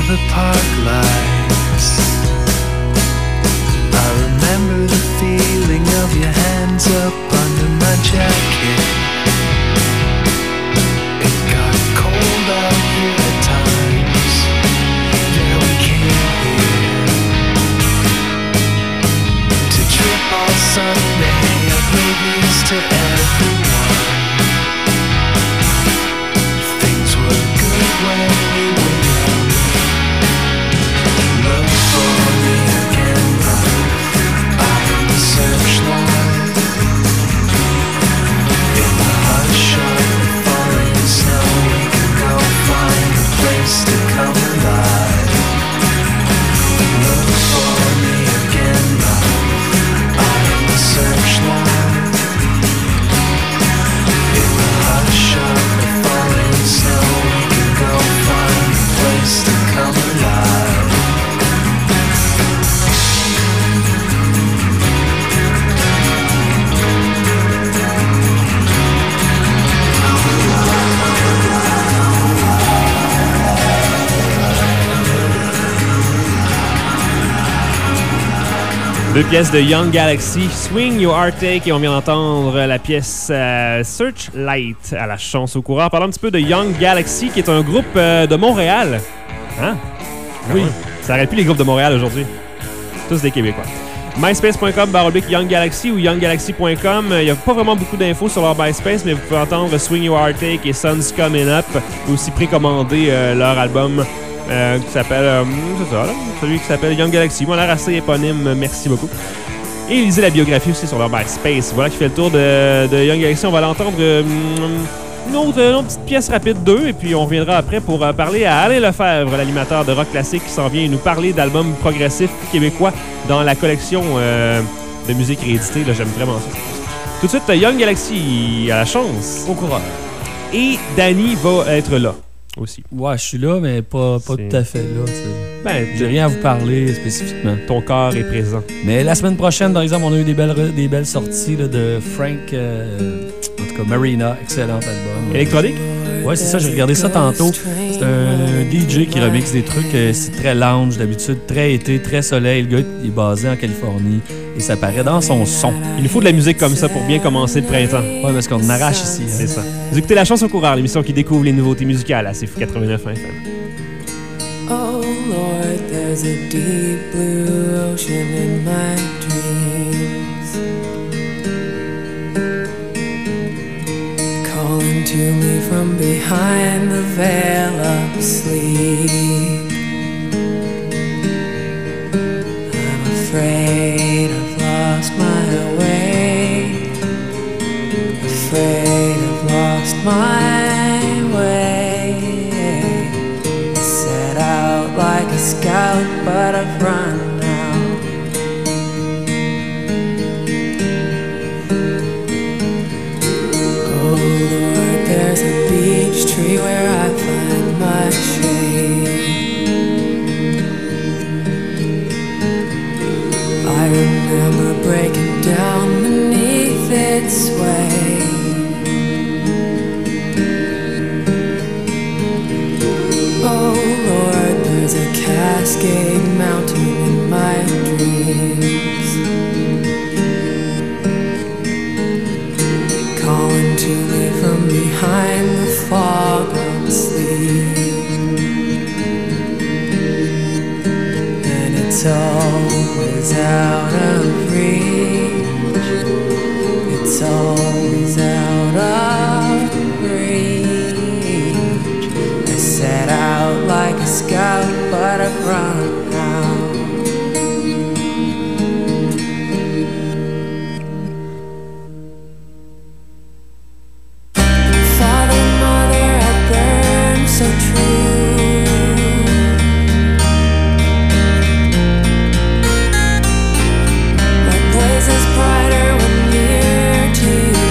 the park lights. I remember the feeling of your hands up under my jacket. It got cold out here at times. Yeah, we came here to trip all Sunday, oblivious to everyone. Things were good when we were young. Look for me again, I am the searchlight. In the hush of the falling snow, we can go find a place to come alive. Look for me again, I am the searchlight. In the hush of the falling snow, we can go find a place to come alive. Deux pièces de Young Galaxy, Swing Your Heartache, et on vient d'entendre la pièce Searchlight à la chance au coureur. Parlons un petit peu de Young Galaxy, qui est un groupe de Montréal. Hein? Oui. Ça arrête plus les groupes de Montréal aujourd'hui. Tous des Québécois. MySpace.com/Young Galaxy ou YoungGalaxy.com. Il n'y a pas vraiment beaucoup d'infos sur leur MySpace, mais vous pouvez entendre Swing Your Heartache et Sun's Coming Up. Vous pouvez aussi précommander leur album qui s'appelle, c'est ça, là, celui qui s'appelle Young Galaxy. Moi, l'air assez éponyme, merci beaucoup. Et lisez la biographie aussi sur leur MySpace. Voilà qui fait le tour de Young Galaxy. On va l'entendre une autre petite pièce rapide 2, et puis on reviendra après pour parler à Alain Lefebvre, l'animateur de rock classique, qui s'en vient nous parler d'albums progressifs québécois dans la collection de musique rééditée. Là, j'aime vraiment ça. Tout de suite, Young Galaxy à la chance. Au coureur. Et Danny va être là aussi. Ouais, je suis là, mais pas tout à fait là. Ben, j'ai rien à vous parler spécifiquement. Ton corps est présent. Mais la semaine prochaine, par exemple, on a eu des belles sorties là, de Frank, en tout cas Marina, excellent album. Électronique? Ouais, c'est ça, j'ai regardé ça tantôt. C'est un DJ qui remixe des trucs, c'est très lounge d'habitude, très été, très soleil. Le gars il est basé en Californie et ça paraît dans son son. Il nous faut de la musique comme ça pour bien commencer le printemps. Ouais, parce qu'on en arrache ici. Hein. C'est ça. Vous écoutez La Chance au coureur, l'émission qui découvre les nouveautés musicales à CFOU 89 FM. Oh Lord, there's a deep blue ocean in my dreams, calling to me from behind the veil of sleep. I'm afraid I've lost my way, afraid I've lost my way. Like a scout, but I've run now. Oh Lord, there's a beech tree where I find my shade. I remember breaking down beneath its weight. There's a cascade mountain in my dreams, calling to me from behind the fog of sleep. And it's always out of reach, it's always out of reach. I set out like a scout, but I've run now. Father, mother, I burn so true. My blaze is brighter when near to you.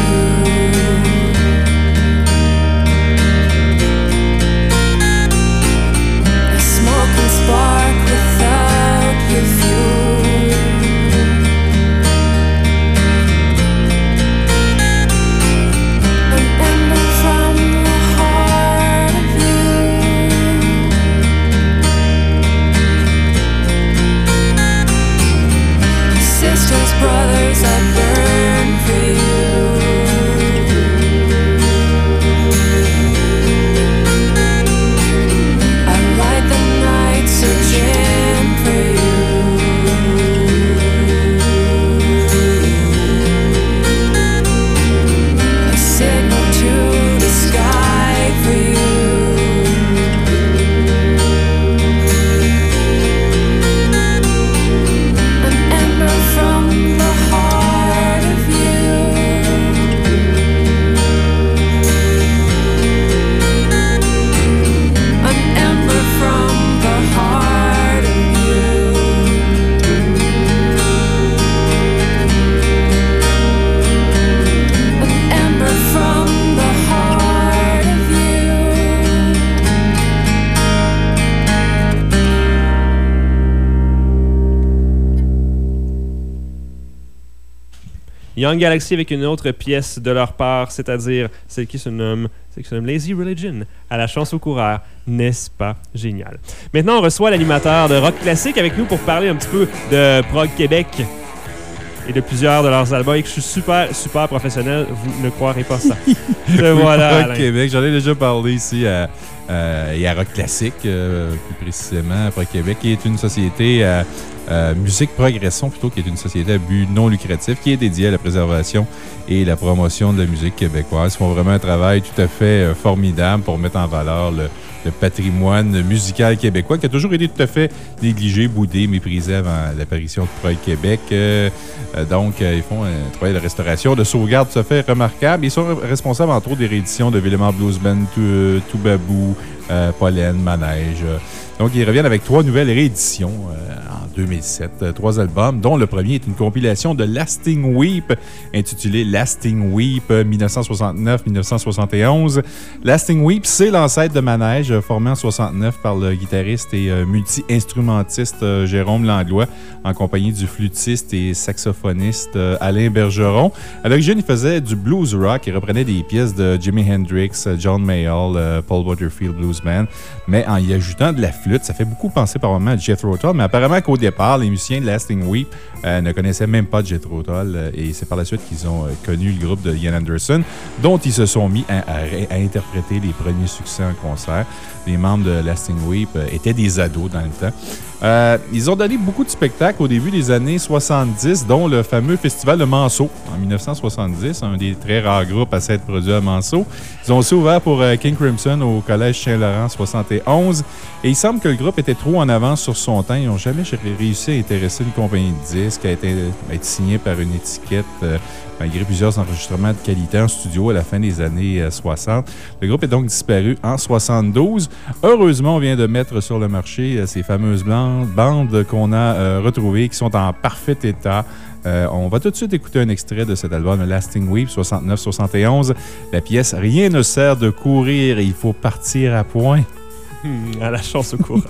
Young Galaxy avec une autre pièce de leur part, c'est-à-dire celle qui se nomme Lazy Religion, à la chance au coureur. N'est-ce pas génial? Maintenant, on reçoit l'animateur de rock classique avec nous pour parler un petit peu de Prog Québec et de plusieurs de leurs albums. Et que je suis super, super professionnel, vous ne croirez pas ça. Voilà. Prog Québec, j'en ai déjà parlé ici à Rock Classique, plus précisément à Prog Québec, qui est une société musique progression, plutôt, qui est une société à but non lucratif, qui est dédiée à la préservation et la promotion de la musique québécoise. Ils font vraiment un travail tout à fait formidable pour mettre en valeur le patrimoine musical québécois, qui a toujours été tout à fait négligé, boudé, méprisé avant l'apparition de Prog Québec. Donc, ils font un travail de restauration, de sauvegarde tout à fait remarquable. Ils sont responsables, entre autres, des rééditions de Villemont Blues Band, Toubabou, Pollen, Manège. Donc, ils reviennent avec 3 nouvelles rééditions en 2007. 3 albums, dont le premier est une compilation de Lasting Weep, intitulée Lasting Weep 1969-1971. Lasting Weep, c'est l'ancêtre de Manège, formé en 69 par le guitariste et multi-instrumentiste Jérôme Langlois, en compagnie du flûtiste et saxophoniste Alain Bergeron. À l'origine, il faisait du blues rock et reprenait des pièces de Jimi Hendrix, John Mayall, Paul Butterfield Blues Band, mais en y ajoutant de la flûte. Ça fait beaucoup penser par moment à Jethro Tull, mais apparemment qu'au départ, les musiciens de Lasting Weep ne connaissaient même pas Jethro Tull, et c'est par la suite qu'ils ont connu le groupe de Ian Anderson, dont ils se sont mis à interpréter les premiers succès en concert. Les membres de Lasting Weep étaient des ados dans le temps. Ils ont donné beaucoup de spectacles au début des années 70, dont le fameux festival de Manceau en 1970, un des très rares groupes à s'être produit à Manceau. Ils ont aussi ouvert pour King Crimson au Collège Saint-Laurent en 71. Et il semble que le groupe était trop en avance sur son temps. Ils n'ont jamais réussi à intéresser une compagnie de disques, à être signé par une étiquette, malgré plusieurs enregistrements de qualité en studio à la fin des années 60. Le groupe est donc disparu en 72. Heureusement, on vient de mettre sur le marché ces fameuses bandes qu'on a retrouvées, qui sont en parfait état. On va tout de suite écouter un extrait de cet album Lasting Weep 69-71. La pièce « Rien ne sert de courir et il faut partir à point ». À la chance au coureur.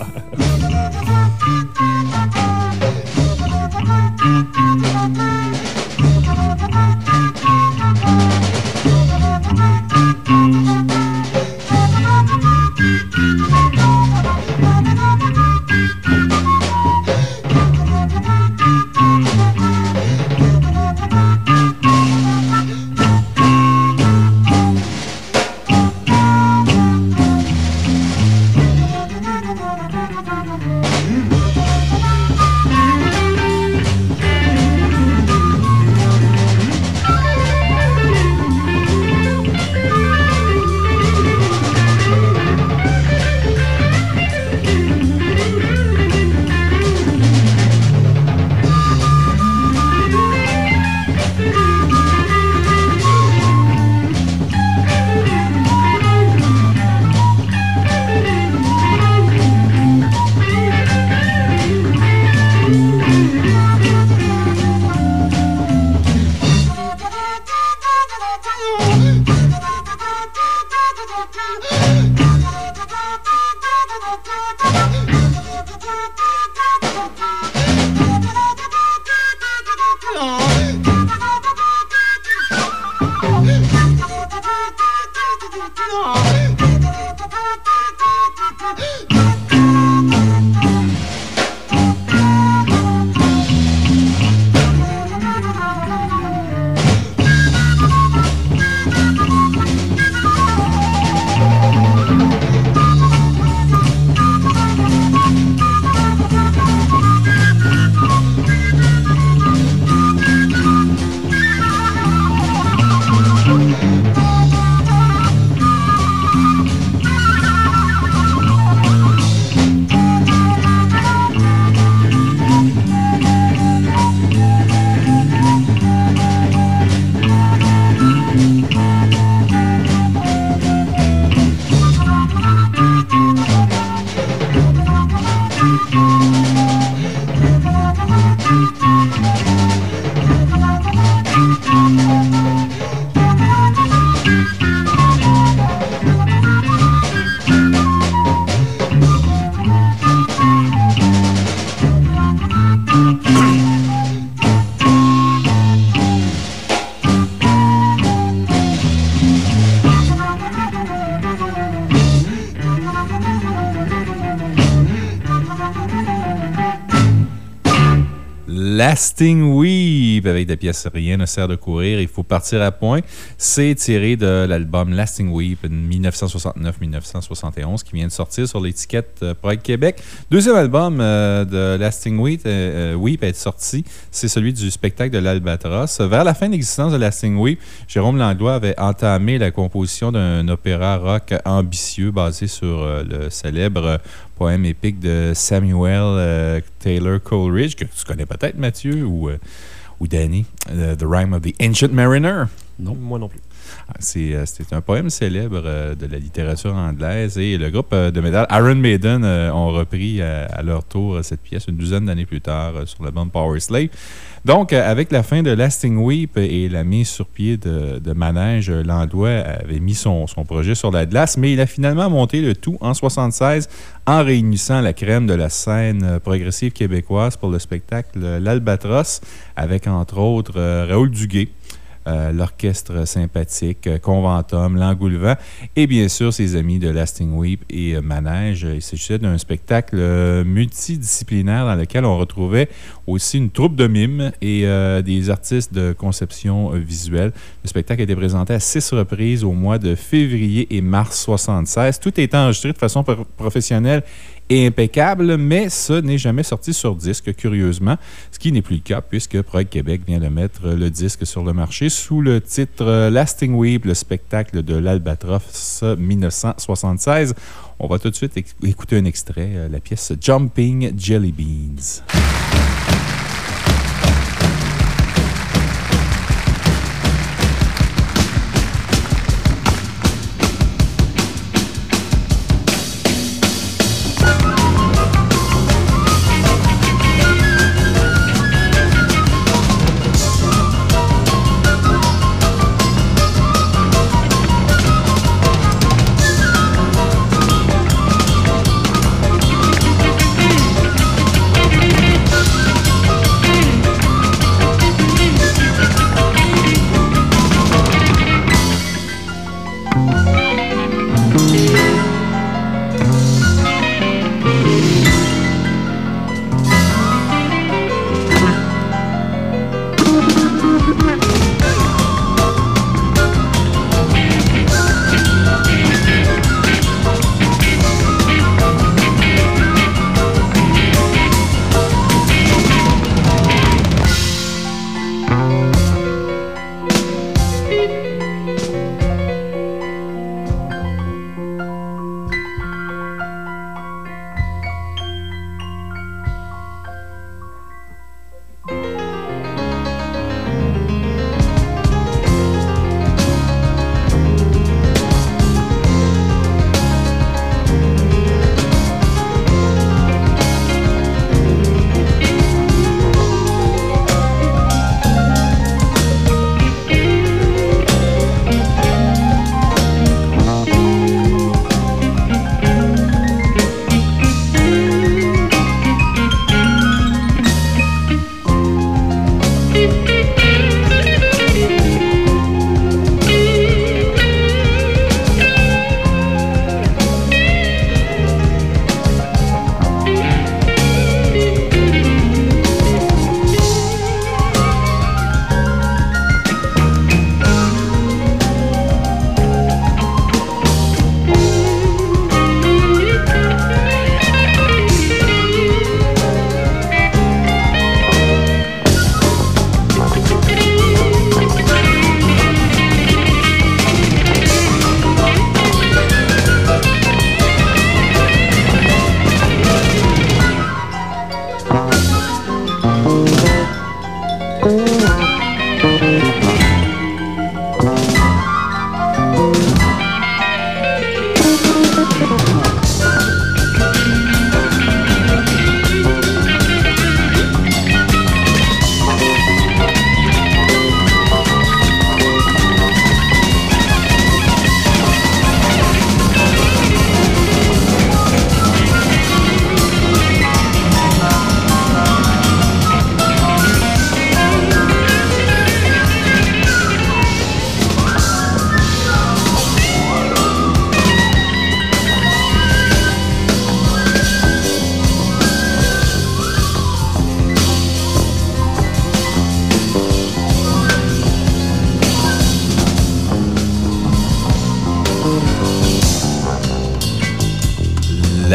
Lasting Weep avec la pièce Rien ne sert de courir, il faut partir à point. C'est tiré de l'album Lasting Weep 1969-1971 qui vient de sortir sur l'étiquette Pride Québec. Deuxième album de Lasting Weep est sorti, c'est celui du spectacle de l'Albatros. Vers la fin de l'existence de Lasting Weep, Jérôme Langlois avait entamé la composition d'un opéra rock ambitieux basé sur le célèbre poème épique de Samuel Taylor Coleridge, que tu connais peut-être, Mathieu, ou Danny, The Rime of the Ancient Mariner. Non, moi non plus. C'est un poème célèbre de la littérature anglaise et le groupe de métal Iron Maiden ont repris à leur tour cette pièce une douzaine d'années plus tard sur l'album Power Slave. Donc, avec la fin de Lasting Weep et la mise sur pied de Manège, Langlois avait mis son projet sur la glace, mais il a finalement monté le tout en 1976 en réunissant la crème de la scène progressive québécoise pour le spectacle L'Albatros, avec entre autres Raoul Duguay, l'orchestre sympathique, Conventum, L'Engoulevent et bien sûr ses amis de Lasting Weep et Manège. Il s'agissait d'un spectacle multidisciplinaire dans lequel on retrouvait aussi une troupe de mimes et des artistes de conception visuelle. Le spectacle a été présenté à 6 reprises au mois de février et mars 1976. Tout est enregistré de façon professionnelle et impeccable, mais ça n'est jamais sorti sur disque, curieusement, ce qui n'est plus le cas puisque Pride Québec vient de mettre le disque sur le marché sous le titre Lasting Weep, le spectacle de l'Albatros 1976. On va tout de suite écouter un extrait, la pièce Jumping Jelly Beans.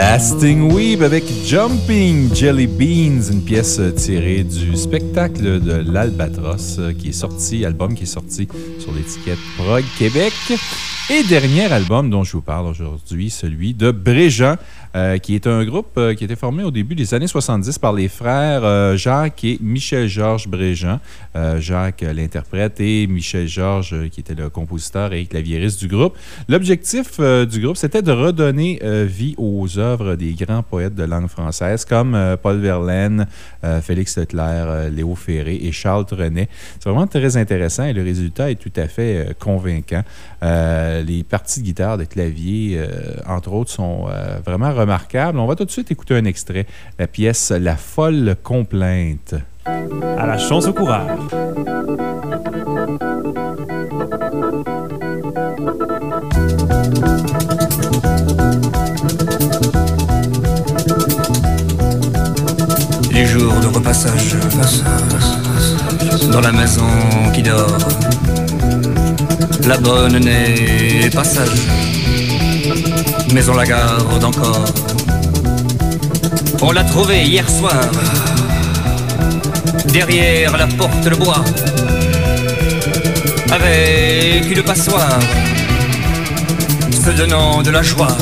Blasting Weeb avec Jumping Jelly Beans, une pièce tirée du spectacle de l'Albatros album qui est sorti sur l'étiquette Prog Québec. Et dernier album dont je vous parle aujourd'hui, celui de Bréjean, qui est un groupe qui a été formé au début des années 70 par les frères Jacques et Michel-Georges Bréjean. Jacques, l'interprète, et Michel-Georges, qui était le compositeur et claviériste du groupe. L'objectif du groupe, c'était de redonner vie aux œuvres des grands poètes de langue française comme Paul Verlaine, Félix Leclerc, Léo Ferré et Charles Trenet. C'est vraiment très intéressant et le résultat est tout à fait convaincant. Les parties de guitare, de clavier, entre autres, sont vraiment remarquables. On va tout de suite écouter un extrait, la pièce La folle complainte. À la chance au courage. Les jours de repassage dans la maison qui dort, la bonne n'est pas sage, mais on la garde encore. On l'a trouvée hier soir, derrière la porte de bois, avec une passoire, se donnant de la joie.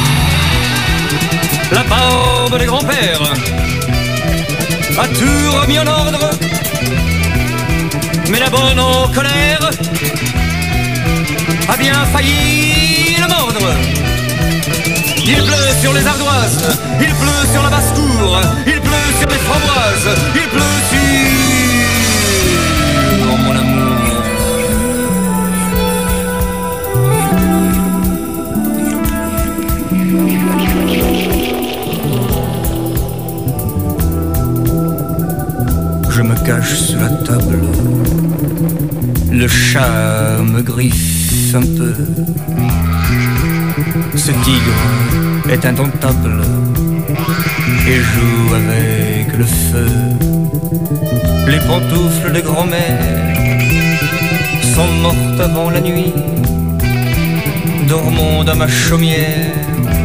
La barbe des grands-pères a tout remis en ordre, mais la bonne en colère a bien failli le mordre. Il pleut sur les ardoises, il pleut sur la basse-cour, il pleut sur les framboises, il pleut sur mon amour. Je me cache sous la table, le chat me griffe un peu. Ce tigre est indomptable et joue avec le feu. Les pantoufles de grand-mère sont mortes avant la nuit. Dormons dans ma chaumière,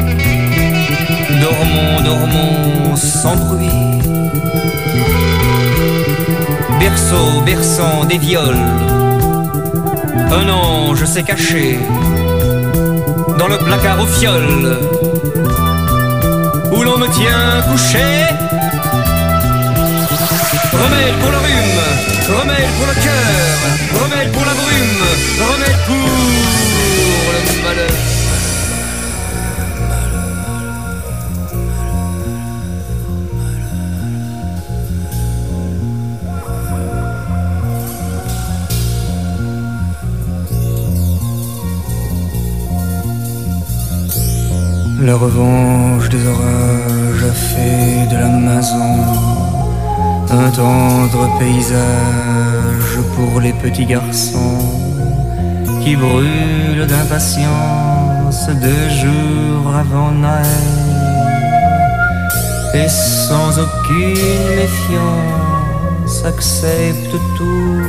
dormons, dormons sans bruit. Berceau berçant des viols, un ange s'est caché dans le placard au fiole où l'on me tient couché. Remède pour le rhume, remède pour le cœur, remède pour la brume, remède pour le malheur. La revanche des orages a fait de la maison un tendre paysage pour les petits garçons qui brûlent d'impatience 2 jours avant Noël et sans aucune méfiance acceptent tout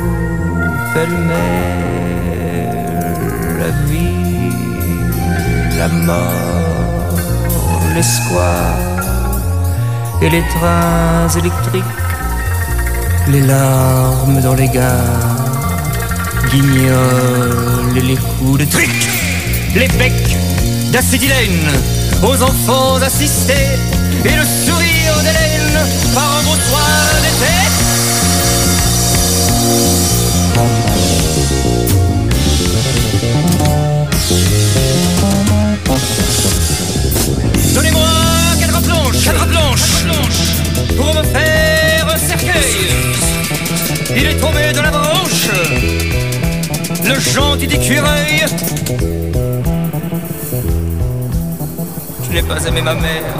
pêle-mêle, la vie, la mort, les squares et les trains électriques, les larmes dans les gares, guignols et les coups de trick, les becs d'acétylène aux enfants assistés et le sourire d'Hélène par un beau soir d'été. Donnez-moi 4 planches pour me faire un cercueil. Il est tombé de la branche, le gentil écureuil. Je n'ai pas aimé ma mère,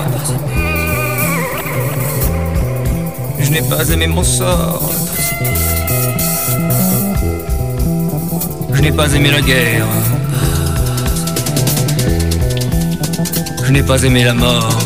je n'ai pas aimé mon sort, je n'ai pas aimé la guerre, je n'ai pas aimé la mort.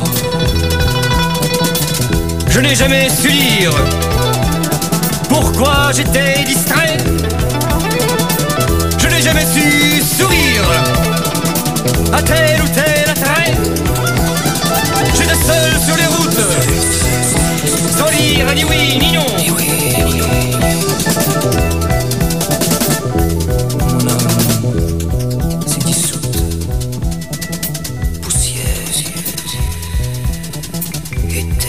Je n'ai jamais su dire pourquoi j'étais distrait. Je n'ai jamais su sourire à tel ou tel attrait. J'étais seul sur les routes, sans dire ni oui ni non. Mon âme s'est dissoute, poussière était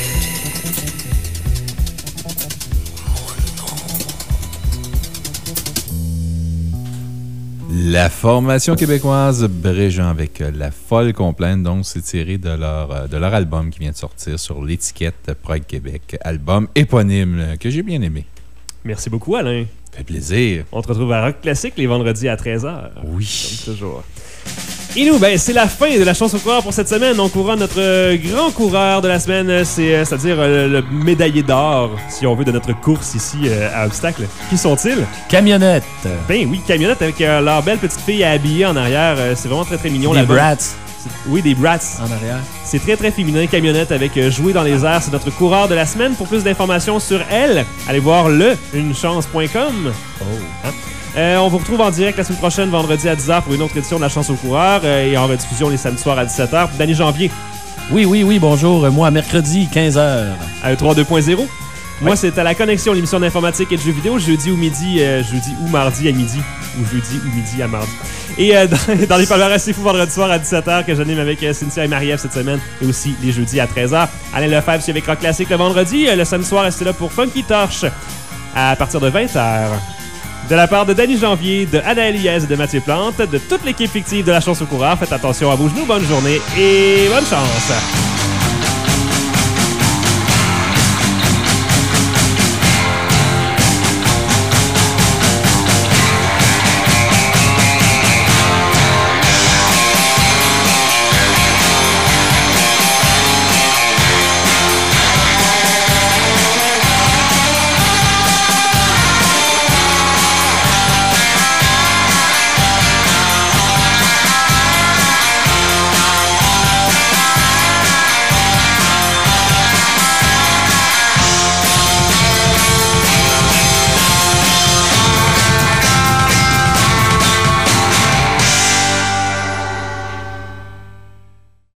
La formation québécoise Bréjean avec La Folle Complainte, donc c'est tiré de leur album qui vient de sortir sur l'étiquette Pride Québec, album éponyme que j'ai bien aimé. Merci beaucoup, Alain. Ça fait plaisir. On te retrouve à Rock Classique les vendredis à 13h. Oui. Comme toujours. Et nous, ben, c'est la fin de la chance au coureur pour cette semaine. On courra notre grand coureur de la semaine, c'est-à-dire le médaillé d'or, si on veut, de notre course ici à obstacles. Qui sont-ils? Camionnette. Ben oui, Camionnette avec leur belle petite fille habillée en arrière. C'est vraiment très, très mignon. Des là-bas. brats. Oui, des brats. En arrière. C'est très, très féminin. Camionnette avec Jouer dans les airs. C'est notre coureur de la semaine. Pour plus d'informations sur elle, allez voir unechance.com. Oh. Hein? On vous retrouve en direct la semaine prochaine, vendredi à 10h, pour une autre édition de La Chance au coureur et en rediffusion les samedis soirs à 17h. Danny Janvier. Oui, bonjour. Moi, mercredi, 15h. À E3 2.0. Moi, c'est à La Connexion, l'émission d'informatique et de jeux vidéo, jeudi ou mardi à midi, ou jeudi ou midi à mardi. Et dans les palmarès assez fous, vendredi soir à 17h, que j'anime avec Cynthia et Marie-Ève cette semaine, et aussi les jeudis à 13h. Alain Lefebvre suit avec Rock Classique le vendredi. Le samedi soir, restez là pour Funky Torch à partir de 20h. De la part de Danny Janvier, de Anna Eliès et de Mathieu Plante, de toute l'équipe fictive de La Chance au coureur, faites attention à vos genoux, bonne journée et bonne chance!